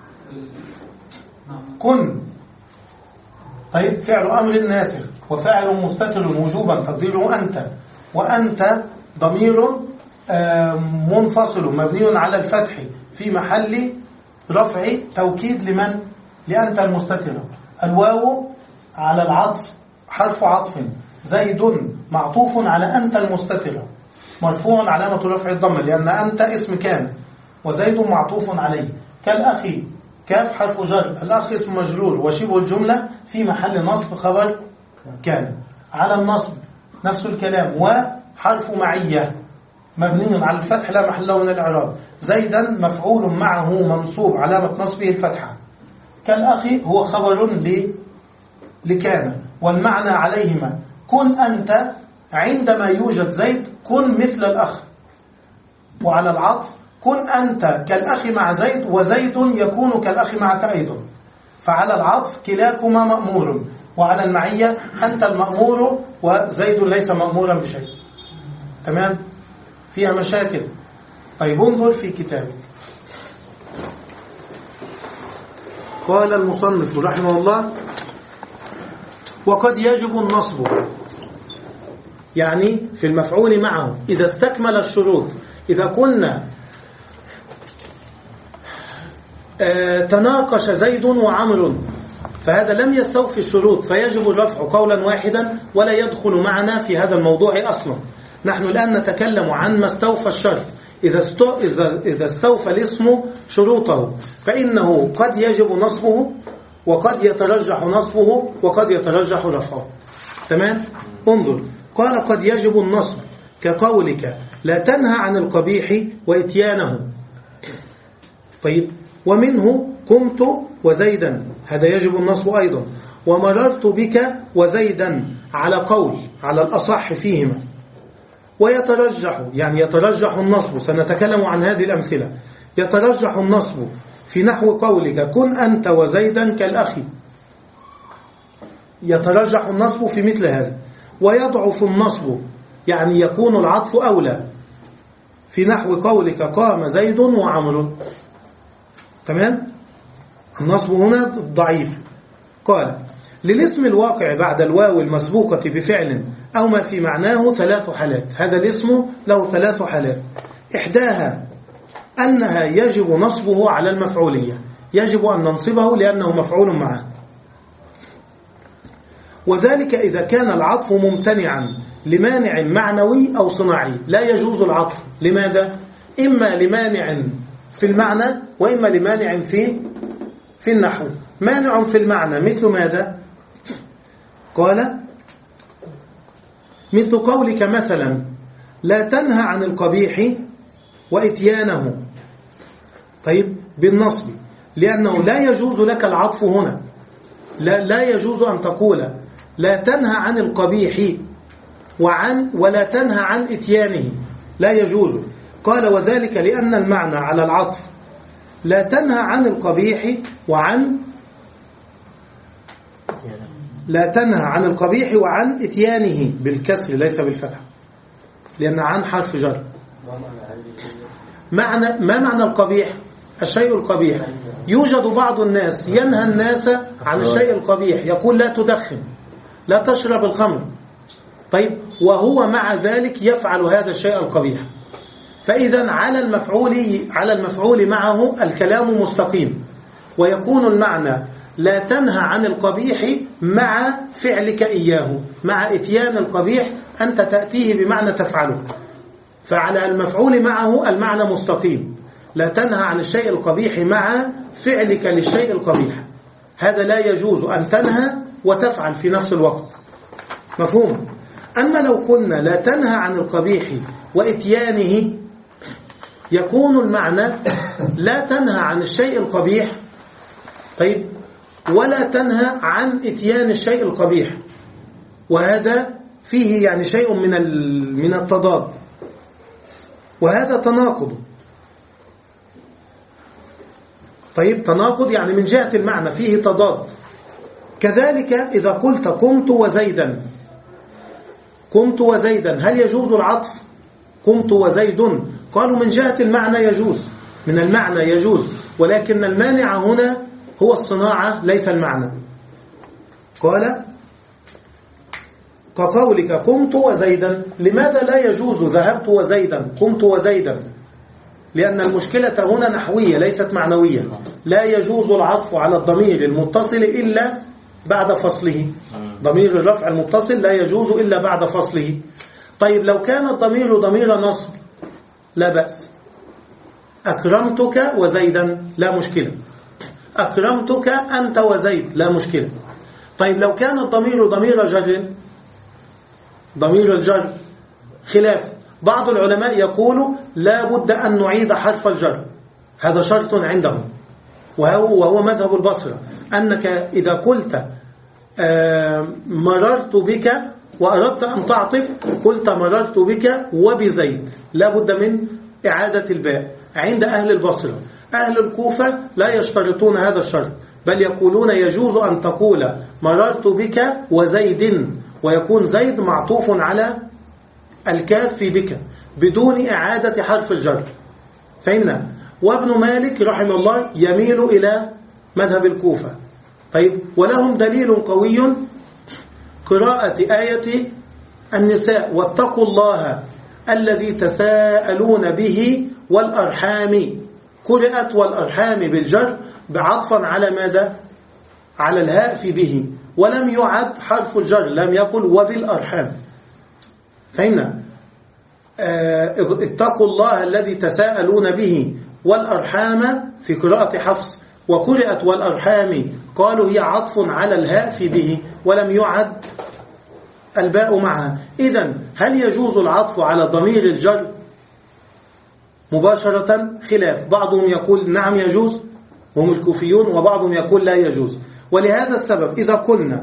كن. طيب فعل أمر ناسخ وفاعل مستتر وجوبا تقديره أنت، وأنت ضمير منفصل مبني على الفتح في محل رفع توكيد لمن؟ لأنت المستترة. الواو على العطف حرف عطف، زيد معطوف على أنت المستترة مرفوع علامة رفع الضمة لأن أنت اسم كان، وزيد معطوف عليه. كالأخي كاف حرف جر، الأخ اسم مجرور، وشبه الجملة في محل نصب خبر كان. على النصب نفس الكلام، وحرف معية مبني على الفتح لا محل له من الإعراب. زيدا مفعول معه منصوب علامة نصبه الفتحة. كالأخي هو خبر لكان، والمعنى عليهما كن أنت عندما يوجد زيد كن مثل الأخ. وعلى العطف كن أنت كالأخ مع زيد، وزيد يكون كالأخ معك أيضا. فعلى العطف كلاكما مأمور، وعلى المعية أنت المأمور وزيد ليس مأمورا بشيء. تمام؟ فيها مشاكل. طيب انظر في كتابك. قال المصنف رحمه الله: وقد يجب النصب، يعني في المفعول معه إذا استكمل الشروط. إذا قلنا آه تناقش زيد وعمر، فهذا لم يستوفي الشروط، فيجب الرفع قولا واحدا ولا يدخل معنا في هذا الموضوع أصلا. نحن الآن نتكلم عن ما استوفى الشرط. إذا استوفى الاسم شروطه فإنه قد يجب نصبه، وقد يترجح نصبه، وقد يترجح رفعه. تمام؟ انظر، قال قد يجب النصب كقولك لا تنهى عن القبيح وإتيانه. طيب، ومنه قمت وزيدا، هذا يجب النصب أيضا. ومررت بك وزيدا على قول على الأصح فيهما. ويترجح، يعني يترجح النصب، سنتكلم عن هذه الأمثلة. يترجح النصب في نحو قولك كن أنت وزيدا كالأخي، يترجح النصب في مثل هذا. ويضعف النصب، يعني يكون العطف أولى في نحو قولك قام زيد وعمر. تمام؟ النصب هنا ضعيف. قال للاسم الواقع بعد الواو المسبوقة بفعل أو ما في معناه ثلاث حالات. هذا الاسم له ثلاث حالات، إحداها أنها يجب نصبه على المفعولية، يجب أن ننصبه لأنه مفعول معه، وذلك إذا كان العطف ممتنعا لمانع معنوي أو صناعي. لا يجوز العطف، لماذا؟ إما لمانع في المعنى وإما لمانع في في النحو. مانع في المعنى مثل ماذا؟ قال مثل قولك مثلا لا تنهى عن القبيح وإتيانه، طيب بالنصب، لأنه لا يجوز لك العطف هنا، لا, لا يجوز أن تقول لا تنهى عن القبيح وعن ولا تنهى عن إتيانه، لا يجوز. قال وذلك لأن المعنى على العطف لا تنهى عن القبيح وعن لا تنهى عن القبيح وعن إتيانه بالكسر ليس بالفتح، لأن عن حرف جر. معنى ما معنى القبيح؟ الشيء القبيح. يوجد بعض الناس ينهى الناس عن الشيء القبيح، يقول لا تدخن، لا تشرب الخمر، طيب وهو مع ذلك يفعل هذا الشيء القبيح. فإذا على المفعول على المفعول معه الكلام مستقيم، ويكون المعنى لا تنهى عن القبيح مع فعلك إياه، مع إتيان القبيح أنت تأتيه بمعنى تفعله، فعلى المفعول معه المعنى مستقيم، لا تنهى عن الشيء القبيح مع فعلك للشيء القبيح. هذا لا يجوز أن تنهى وتفعل في نفس الوقت، مفهوم؟ أما لو قلنا لا تنهى عن القبيح وإتيانه، يكون المعنى لا تنهى عن الشيء القبيح، طيب ولا تنهى عن إتيان الشيء القبيح، وهذا فيه يعني شيء من من التضاد، وهذا تناقض. طيب تناقض يعني من جهة المعنى فيه تضاد. كذلك إذا قلت قمت وزيدا، قمت وزيدا، هل يجوز العطف؟ قمت وزيد، قالوا من جهة المعنى يجوز، من المعنى يجوز، ولكن المانع هنا هو الصناعة ليس المعنى. قال كقولك قمت وزيدا، لماذا لا يجوز ذهبت وزيدا قمت وزيدا؟ لأن المشكلة هنا نحوية ليست معنوية. لا يجوز العطف على الضمير المتصل إلا بعد فصله، ضمير الرفع المتصل لا يجوز إلا بعد فصله. طيب لو كان الضمير ضمير نصب لا بأس، أكرمتك وزيدا لا مشكلة، أكرمتك أنت وزيد لا مشكلة. طيب لو كان الضمير ضمير جر، ضمير الجر خلاف، بعض العلماء يقول لا بد أن نعيد حرف الجر، هذا شرط عندهم، وهو, وهو مذهب البصرة، أنك إذا قلت مررت بك وأردت أن تعطف قلت مررت بك وبزيد، لا بد من إعادة الباء عند أهل البصرة. أهل الكوفة لا يشترطون هذا الشرط، بل يقولون يجوز أن تقول مررت بك وزيد، ويكون زيد معطوف على الكاف في بك بدون إعادة حرف الجر، فهمنا؟ وابن مالك رحمه الله يميل إلى مذهب الكوفة. طيب ولهم دليل قوي، قراءة آية النساء واتقوا الله الذي تساءلون به والأرحام، قرأت والأرحام بالجر بعطفا على ماذا؟ على الهاء في به، ولم يعد حرف الجر، لم يقل وبالأرحام، فهمنا؟ اتقوا الله الذي تساءلون به والأرحام في قراءة حفص، وقرأت والأرحام قالوا هي عطف على الهاء في به ولم يعد الباء معها. إذن هل يجوز العطف على ضمير الجر مباشرة؟ خلاف، بعضهم يقول نعم يجوز هم الكوفيون، وبعضهم يقول لا يجوز. ولهذا السبب إذا قلنا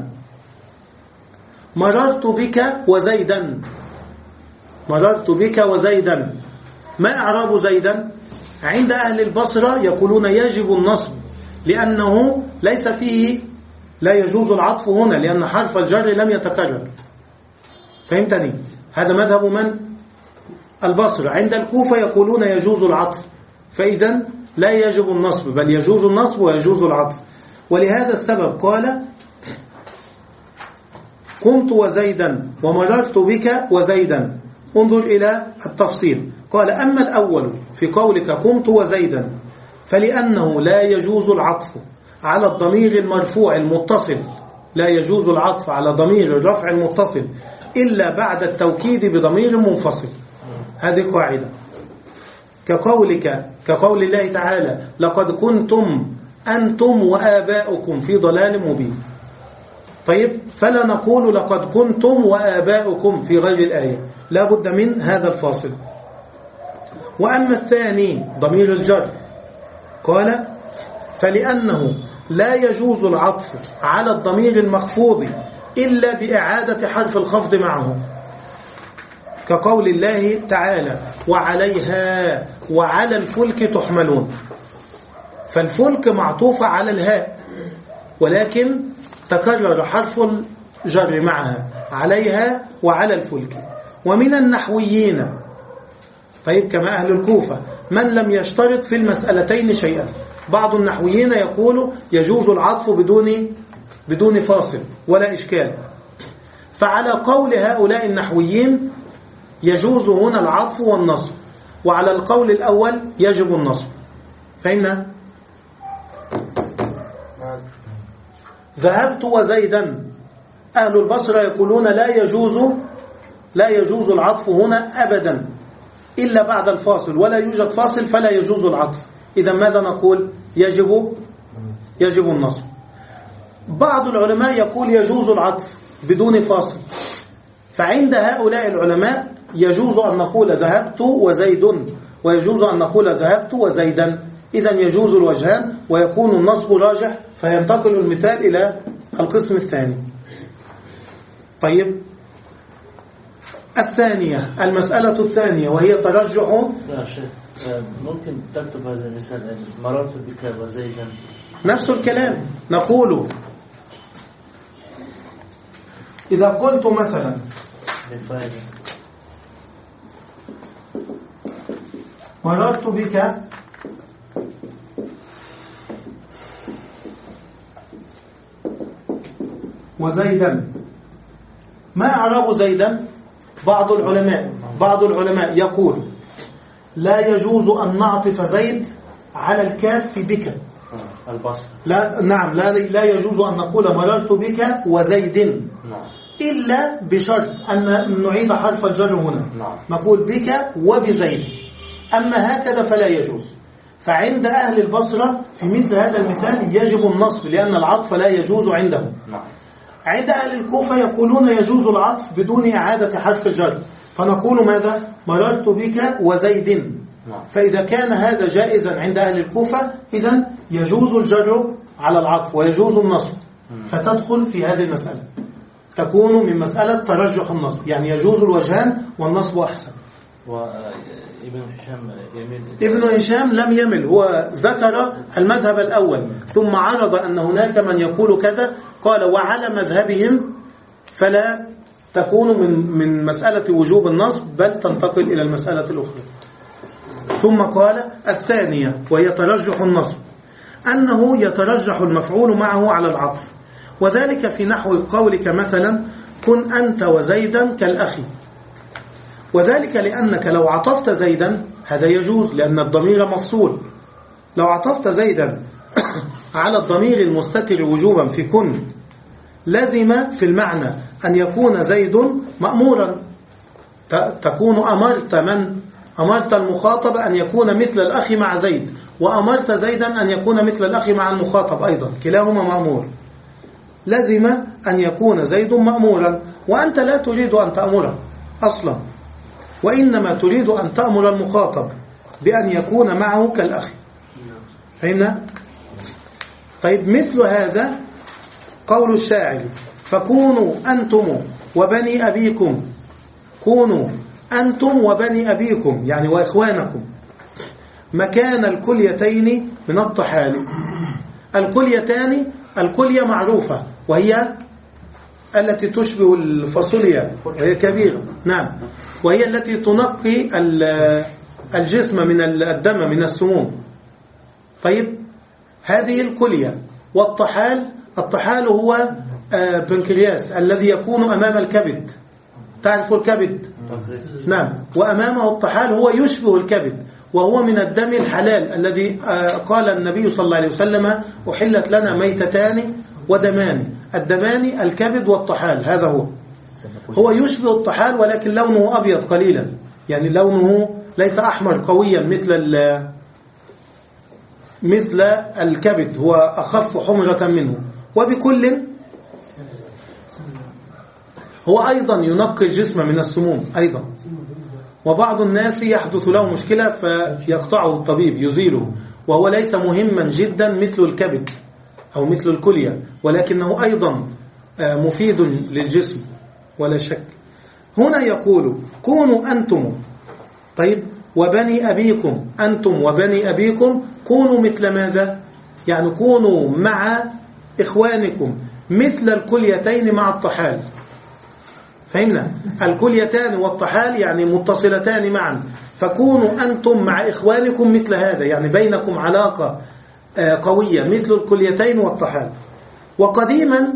مررت بك وزيدا، مررت بك وزيدا، ما إعراب زيدا؟ عند أهل البصرة يقولون يجب النصب، لأنه ليس فيه، لا يجوز العطف هنا لأن حرف الجر لم يتكرر، فهمتني؟ هذا مذهب من؟ البصرة. عند الكوفة يقولون يجوز العطف، فإذا لا يجب النصب بل يجوز النصب ويجوز العطف. ولهذا السبب قال قمت وزيدا ومررت بك وزيدا. انظر إلى التفصيل. قال أما الأول في قولك قمت وزيدا فلأنه لا يجوز العطف على الضمير المرفوع المتصل، لا يجوز العطف على ضمير الرفع المتصل إلا بعد التوكيد بضمير منفصل. هذه قاعدة. كقولك كقول الله تعالى لقد كنتم أنتم وآباؤكم في ضلال مبين. طيب، فلا نقول لقد كنتم وآباؤكم في غير الآية، لا بد من هذا الفاصل. وأما الثاني ضمير الجر قال فلأنه لا يجوز العطف على الضمير المخفوض إلا بإعادة حرف الخفض معه، كقول الله تعالى وعليها وعلى الفلك تحملون. فالفلك معطوفة على الهاء، ولكن تكرر حرف الجر معها عليها وعلى الفلك. ومن النحويين طيب كما أهل الكوفة من لم يشترط في المسألتين شيئا. بعض النحويين يقول يجوز العطف بدون بدون فاصل ولا إشكال. فعلى قول هؤلاء النحويين يجوز هنا العطف والنصب، وعلى القول الأول يجب النصب. فهمنا؟ ذهبت وزيدا، أهل البصرة يقولون لا يجوز لا يجوز العطف هنا أبدا إلا بعد الفاصل، ولا يوجد فاصل فلا يجوز العطف. إذا ماذا نقول؟ يجب يجب النصب. بعض العلماء يقول يجوز العطف بدون فاصل، فعند هؤلاء العلماء يجوز أن نقول ذهبت وزيد، ويجوز أن نقول ذهبت وزيدا. إذا يجوز الوجهان ويكون النصب راجح، فينتقل المثال إلى القسم الثاني. طيب، الثانية المسألة الثانية وهي ترجح. يا شيخ ممكن تكتب هذا المثال مررت بك وزيدا، نفس الكلام. نقول إذا قلت مثلا مررت بك وزيدا، ما أعرب زيدا؟ بعض العلماء بعض العلماء يقول لا يجوز أن نعطف زيد على الكاف في بك. البصر لا نعم لا لا يجوز أن نقول مررت بك وزيد، نعم. إلا بشرط أن نعيد حرف الجر هنا، نعم. نقول بك وبزيد. أما هكذا فلا يجوز. فعند أهل البصرة في مثل هذا المثال يجب النصب، لأن العطف لا يجوز عندهم. نعم. عند أهل الكوفة يقولون يجوز العطف بدون إعادة حرف الجر، فنقول ماذا؟ مررت بك وزيد. نعم. فإذا كان هذا جائزا عند أهل الكوفة إذن يجوز الجر على العطف ويجوز النصب، فتدخل في هذه المسألة، تكون من مسألة ترجح النصب، يعني يجوز الوجهان والنصب أحسن. وابن هشام يميل ابن هشام لم يمل، هو ذكر المذهب الأول ثم عرض أن هناك من يقول كذا، قال وعلى مذهبهم فلا تكون من من مسألة وجوب النصب، بل تنتقل إلى المسألة الأخرى. ثم قال الثانية وهي ترجح النصب، أنه يترجح المفعول معه على العطف، وذلك في نحو قولك مثلا كن أنت وزيدا كالأخي، وذلك لأنك لو عطفت زيدا هذا يجوز لأن الضمير مفصول. لو عطفت زيدا على الضمير المستتر وجوبا في كن لازم في المعنى أن يكون زيد مأمورا، تكون أمرت من أمرت المخاطب أن يكون مثل الأخ مع زيد، وأمرت زيدا أن يكون مثل الأخ مع المخاطب أيضا، كلاهما مأمور. لازم أن يكون زيد مأمورا، وأنت لا تريد أن تأمره أصلا، وإنما تريد أن تأمر المخاطب بأن يكون معه كالأخ. فهمنا؟ طيب، مثل هذا قول الشاعر فكونوا أنتم وبني أبيكم، كونوا أنتم وبني أبيكم يعني وإخوانكم مكان الكليتين من الطحال. الكليتان الكلية معروفة وهي التي تشبه الفاصوليا وهي كبيرة، نعم، وهي التي تنقي الجسم من الدم من السموم. طيب، هذه الكلية. والطحال الطحال هو آه بنكرياس الذي يكون أمام الكبد، تعرف الكبد؟ نعم. وأمامه الطحال هو يشبه الكبد، وهو من الدم الحلال الذي آه قال النبي صلى الله عليه وسلم أحلت لنا ميتتان ودمان، الدمان الكبد والطحال. هذا هو هو يشبه الطحال ولكن لونه أبيض قليلا، يعني لونه ليس أحمر قويا مثل مثل الكبد، هو أخف حمرة منه. وبكل هو أيضا ينقي الجسم من السموم أيضا، وبعض الناس يحدث له مشكلة فيقطعه الطبيب يزيله، وهو ليس مهما جدا مثل الكبد أو مثل الكلية، ولكنه أيضا مفيد للجسم ولا شك. هنا يقول كونوا أنتم، طيب وبني أبيكم، أنتم وبني أبيكم كونوا مثل ماذا؟ يعني كونوا مع إخوانكم مثل الكليتين مع الطحال. فهمنا؟ الكليتان والطحال يعني متصلتان معا، فكونوا أنتم مع إخوانكم مثل هذا، يعني بينكم علاقة قوية مثل الكليتين والطحال. وقديما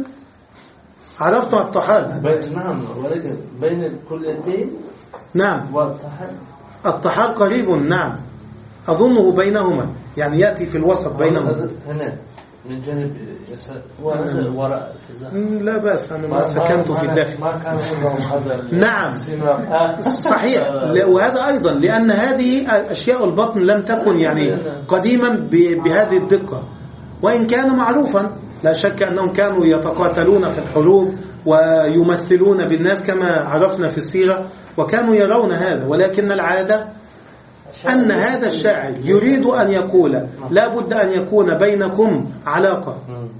عرفتم الطحال؟ نعم، ولكن بين الكليتين نعم والطحال الطحال قريب، نعم أظنه بينهما، يعني يأتي في الوسط بينهما. هنا من جانب يسار وراء. لا بأس، أنا ما سكنت في الداخل. ما كان هذا. نعم صحيح. وهذا أيضا لأن هذه أشياء البطن لم تكن يعني قديما بهذه الدقة، وإن كان معروفا لا شك أنهم كانوا يتقاتلون في الحروب ويمثلون بالناس كما عرفنا في السيرة، وكانوا يرون هذا. ولكن العادة أن هذا الشاعر يريد أن يقول لا بد أن يكون بينكم علاقة،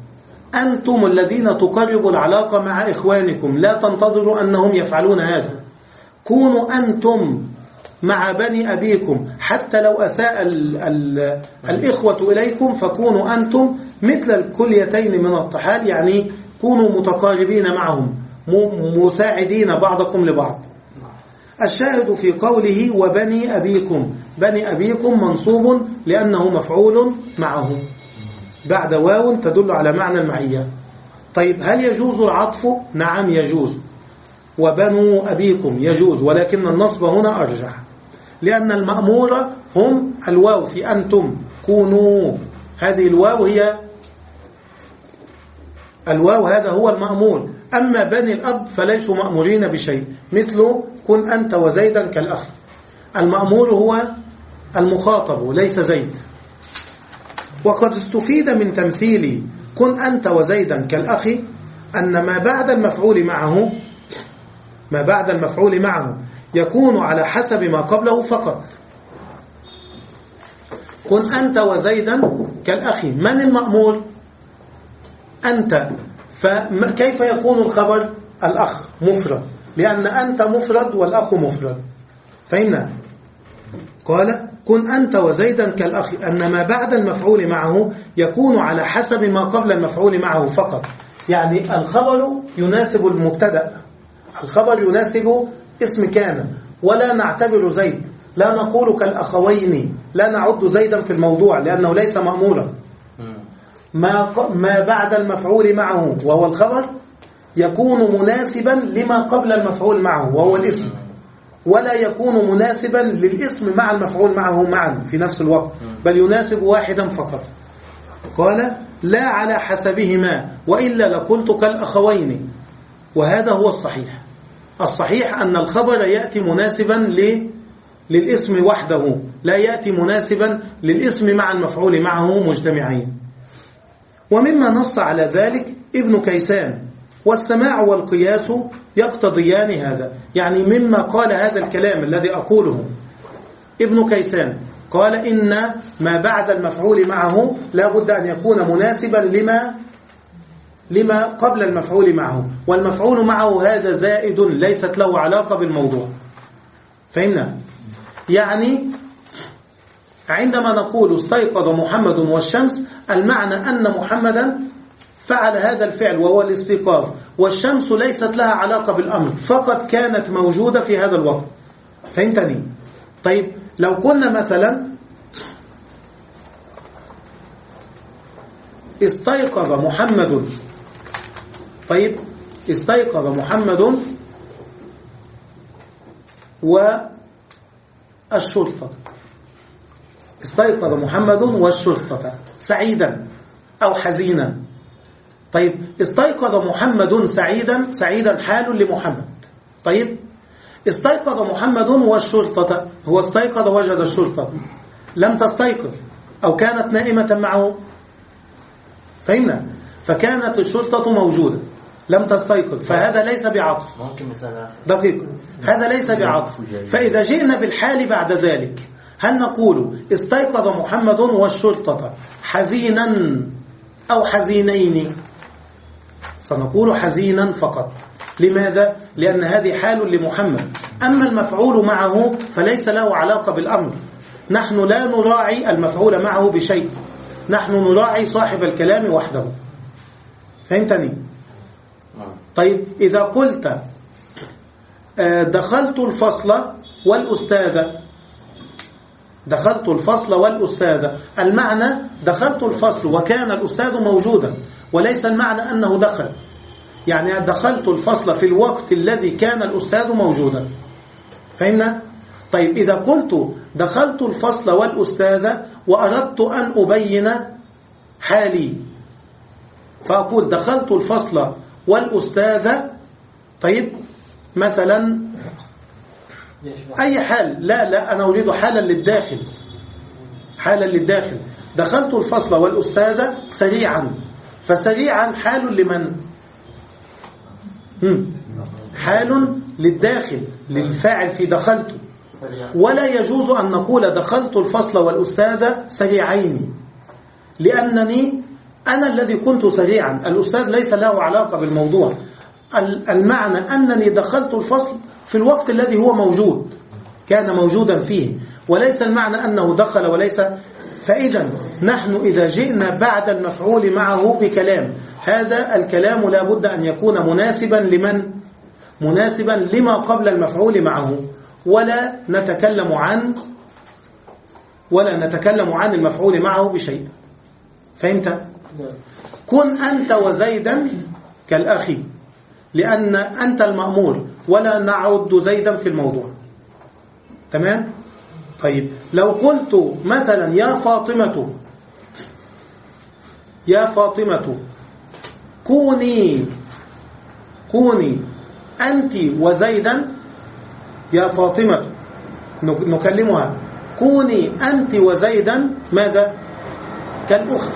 أنتم الذين تقربوا العلاقة مع إخوانكم، لا تنتظروا أنهم يفعلون هذا. كونوا أنتم مع بني أبيكم، حتى لو أساء ال ال الإخوة إليكم فكونوا أنتم مثل الكليتين من الطحال، يعني كونوا متقاربين معهم مساعدين بعضكم لبعض. الشاهد في قوله وبني أبيكم، بني أبيكم منصوب لأنه مفعول معه بعد واو تدل على معنى المعية. طيب هل يجوز العطف؟ نعم يجوز، وبنو أبيكم يجوز، ولكن النصب هنا أرجح، لأن المأمور هم الواو في أنتم كونوا، هذه الواو هي الواو، هذا هو المأمور. أما بني الأب فليسوا مأمورين بشيء، مثل كن أنت وزيدا كالأخ، المأمور هو المخاطب ليس زيد. وقد استفيد من تمثيل كن أنت وزيدا كالأخ أن ما بعد المفعول معه ما بعد المفعول معه يكون على حسب ما قبله فقط. كن أنت وزيدا كالأخ، من المأمور؟ أنت، فكيف يكون الخبر؟ الأخ مفرد، لأن أنت مفرد والأخ مفرد. فهمنا؟ قال كن أنت وزيدا كالأخ، أن ما بعد المفعول معه يكون على حسب ما قبل المفعول معه فقط، يعني الخبر يناسب المبتدأ، الخبر يناسب اسم كان، ولا نعتبر زيد، لا نقول كالأخوين، لا نعد زيدا في الموضوع لأنه ليس مأمورا. ما ما بعد المفعول معه وهو الخبر يكون مناسبا لما قبل المفعول معه وهو الاسم، ولا يكون مناسبا للاسم مع المفعول معه معا في نفس الوقت، بل يناسب واحدا فقط. قال لا على حسبهما، وإلا لقلت كالأخوين، وهذا هو الصحيح. الصحيح أن الخبر يأتي مناسبا ل للاسم وحده، لا يأتي مناسبا للاسم مع المفعول معه مجتمعين. ومما نص على ذلك ابن كيسان، والسماع والقياس يقتضيان هذا، يعني مما قال هذا الكلام الذي أقوله ابن كيسان، قال إن ما بعد المفعول معه لا بد أن يكون مناسبا لما لما قبل المفعول معه، والمفعول معه هذا زائد ليست له علاقة بالموضوع. فهمنا؟ يعني عندما نقول استيقظ محمد والشمس، المعنى أن محمدا فعل هذا الفعل وهو الاستيقاظ، والشمس ليست لها علاقة بالأمر، فقط كانت موجودة في هذا الوقت. فهمتني؟ طيب لو قلنا مثلا استيقظ محمد، طيب استيقظ محمد والشرطة، استيقظ محمد والشرطة سعيدا أو حزينا. طيب استيقظ محمد سعيدا، سعيدا حال لمحمد. طيب استيقظ محمد والشرطة، هو استيقظ وجد الشرطة لم تستيقظ أو كانت نائمة معه، فهمنا؟ فكانت الشرطة موجودة لم تستيقظ، فهذا ليس بعطف. ممكن مثال دقيقة، هذا ليس بعطف. فإذا جئنا بالحال بعد ذلك هل نقول استيقظ محمد والشرطة حزينا أو حزينين؟ سنقول حزينا فقط. لماذا؟ لأن هذه حال لمحمد. أما المفعول معه فليس له علاقة بالأمر، نحن لا نراعي المفعول معه بشيء، نحن نراعي صاحب الكلام وحده. فهمتني؟ طيب إذا قلت دخلت الفصل والأستاذة، دخلت الفصل والأستاذة، المعنى دخلت الفصل وكان الأستاذ موجودا، وليس المعنى أنه دخل، يعني دخلت الفصل في الوقت الذي كان الأستاذ موجودا. فهمنا؟ طيب إذا قلت دخلت الفصل والأستاذة وأردت أن أبين حالي، فأقول دخلت الفصل والأستاذة، طيب مثلا أي حال، لا لا أنا أريد حالا للداخل، حالا للداخل. دخلت الفصل والأستاذة سريعا، فسريعا حال لمن؟ هم. حال للداخل للفاعل في دخلت، ولا يجوز أن نقول دخلت الفصل والأستاذة سريعين، لأنني أنا الذي كنت سريعا، الأستاذ ليس له علاقة بالموضوع. المعنى أنني دخلت الفصل في الوقت الذي هو موجود، كان موجودا فيه، وليس المعنى أنه دخل وليس. فإذا نحن إذا جئنا بعد المفعول معه بكلام، هذا الكلام لا بد أن يكون مناسبا لمن؟ مناسبا لما قبل المفعول معه، ولا نتكلم عن ولا نتكلم عن المفعول معه بشيء. فهمت؟ كن أنت وزيدا كالأخي، لأن أنت المأمور ولا نعد زيدا في الموضوع. تمام؟ طيب لو قلت مثلا يا فاطمة، يا فاطمة كوني كوني أنت وزيدا، يا فاطمة نكلمها كوني أنت وزيدا ماذا؟ كالأخت،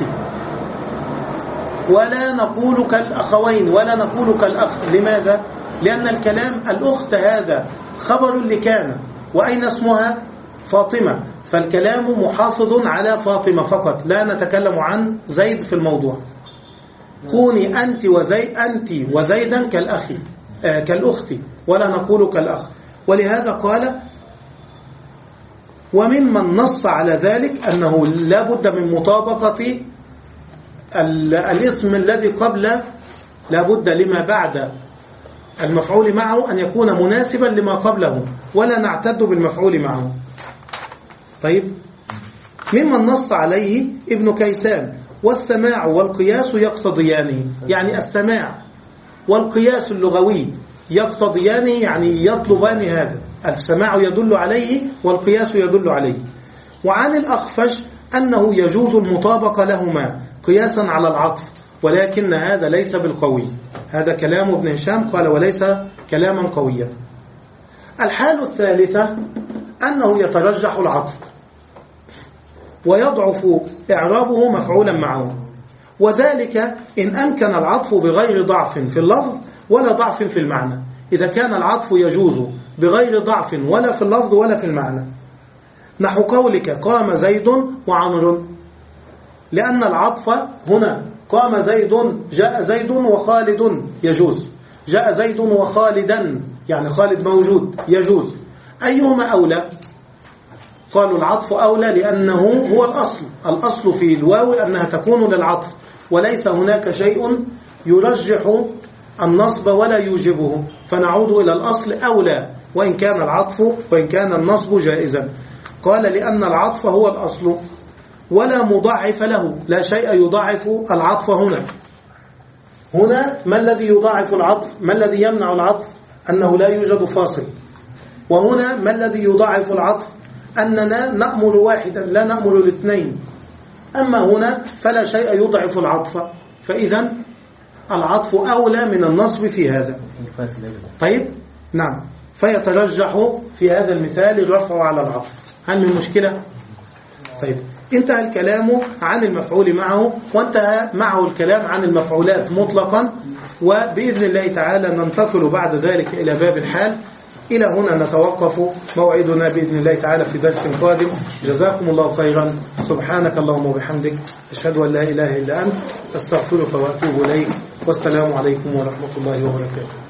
ولا نقول كالأخوين ولا نقول كالأخ. لماذا؟ لأن الكلام الأخت هذا خبر لكان، وأين اسمها؟ فاطمة، فالكلام محافظ على فاطمة فقط، لا نتكلم عن زيد في الموضوع. كوني أنت وزيد، أنت وزيدا كالأخ آه كالأخت، ولا نقول كالأخ. ولهذا قال وممن نص على ذلك أنه لا بد من مطابقة الاسم الذي قبل، لا بد لما بعد المفعول معه أن يكون مناسبا لما قبله، ولا نعتد بالمفعول معه. طيب ممن نص عليه ابن كيسان والسماع والقياس يقتضيان، يعني السماع والقياس اللغوي يقتضيان، يعني يطلبان هذا، السماع يدل عليه والقياس يدل عليه. وعن الأخفش أنه يجوز المطابقة لهما قياسا على العطف، ولكن هذا ليس بالقوي. هذا كلام ابن هشام قال وليس كلاما قويا. الحال الثالثة أنه يترجح العطف ويضعف إعرابه مفعولا معه، وذلك إن أمكن العطف بغير ضعف في اللفظ ولا ضعف في المعنى. إذا كان العطف يجوز بغير ضعف ولا في اللفظ ولا في المعنى، نحو قولك قام زيد وعمر، لأن العطف هنا قام زيد، جاء زيد وخالد يجوز، جاء زيد وخالدا يعني خالد موجود يجوز. أيهما أولى؟ قالوا العطف أولى لأنه هو الأصل، الأصل في الواو أنها تكون للعطف، وليس هناك شيء يرجح النصب ولا يوجبه، فنعود إلى الأصل أولى، وإن كان العطف وإن كان النصب جائزا. قال لأن العطف هو الأصل ولا مضاعف له، لا شيء يضاعف العطف هنا. هنا ما الذي يضاعف العطف؟ ما الذي يمنع العطف؟ أنه لا يوجد فاصل. وهنا ما الذي يضاعف العطف؟ أننا نأمر واحدا لا نأمر الاثنين. أما هنا فلا شيء يضعف العطف، فإذا العطف أولى من النصب في هذا. طيب نعم، فيترجح في هذا المثال الرفع على العطف. هل من مشكلة؟ طيب انتهى الكلام عن المفعول معه، وانتهى معه الكلام عن المفعولات مطلقا، وبإذن الله تعالى ننتقل بعد ذلك إلى باب الحال. إلى هنا نتوقف، موعدنا بإذن الله تعالى في درس قادم. جزاكم الله خيرا، سبحانك اللهم وبحمدك، أشهد أن لا إله إلا أنت، أستغفرك وأتوب إليك، والسلام عليكم ورحمة الله وبركاته.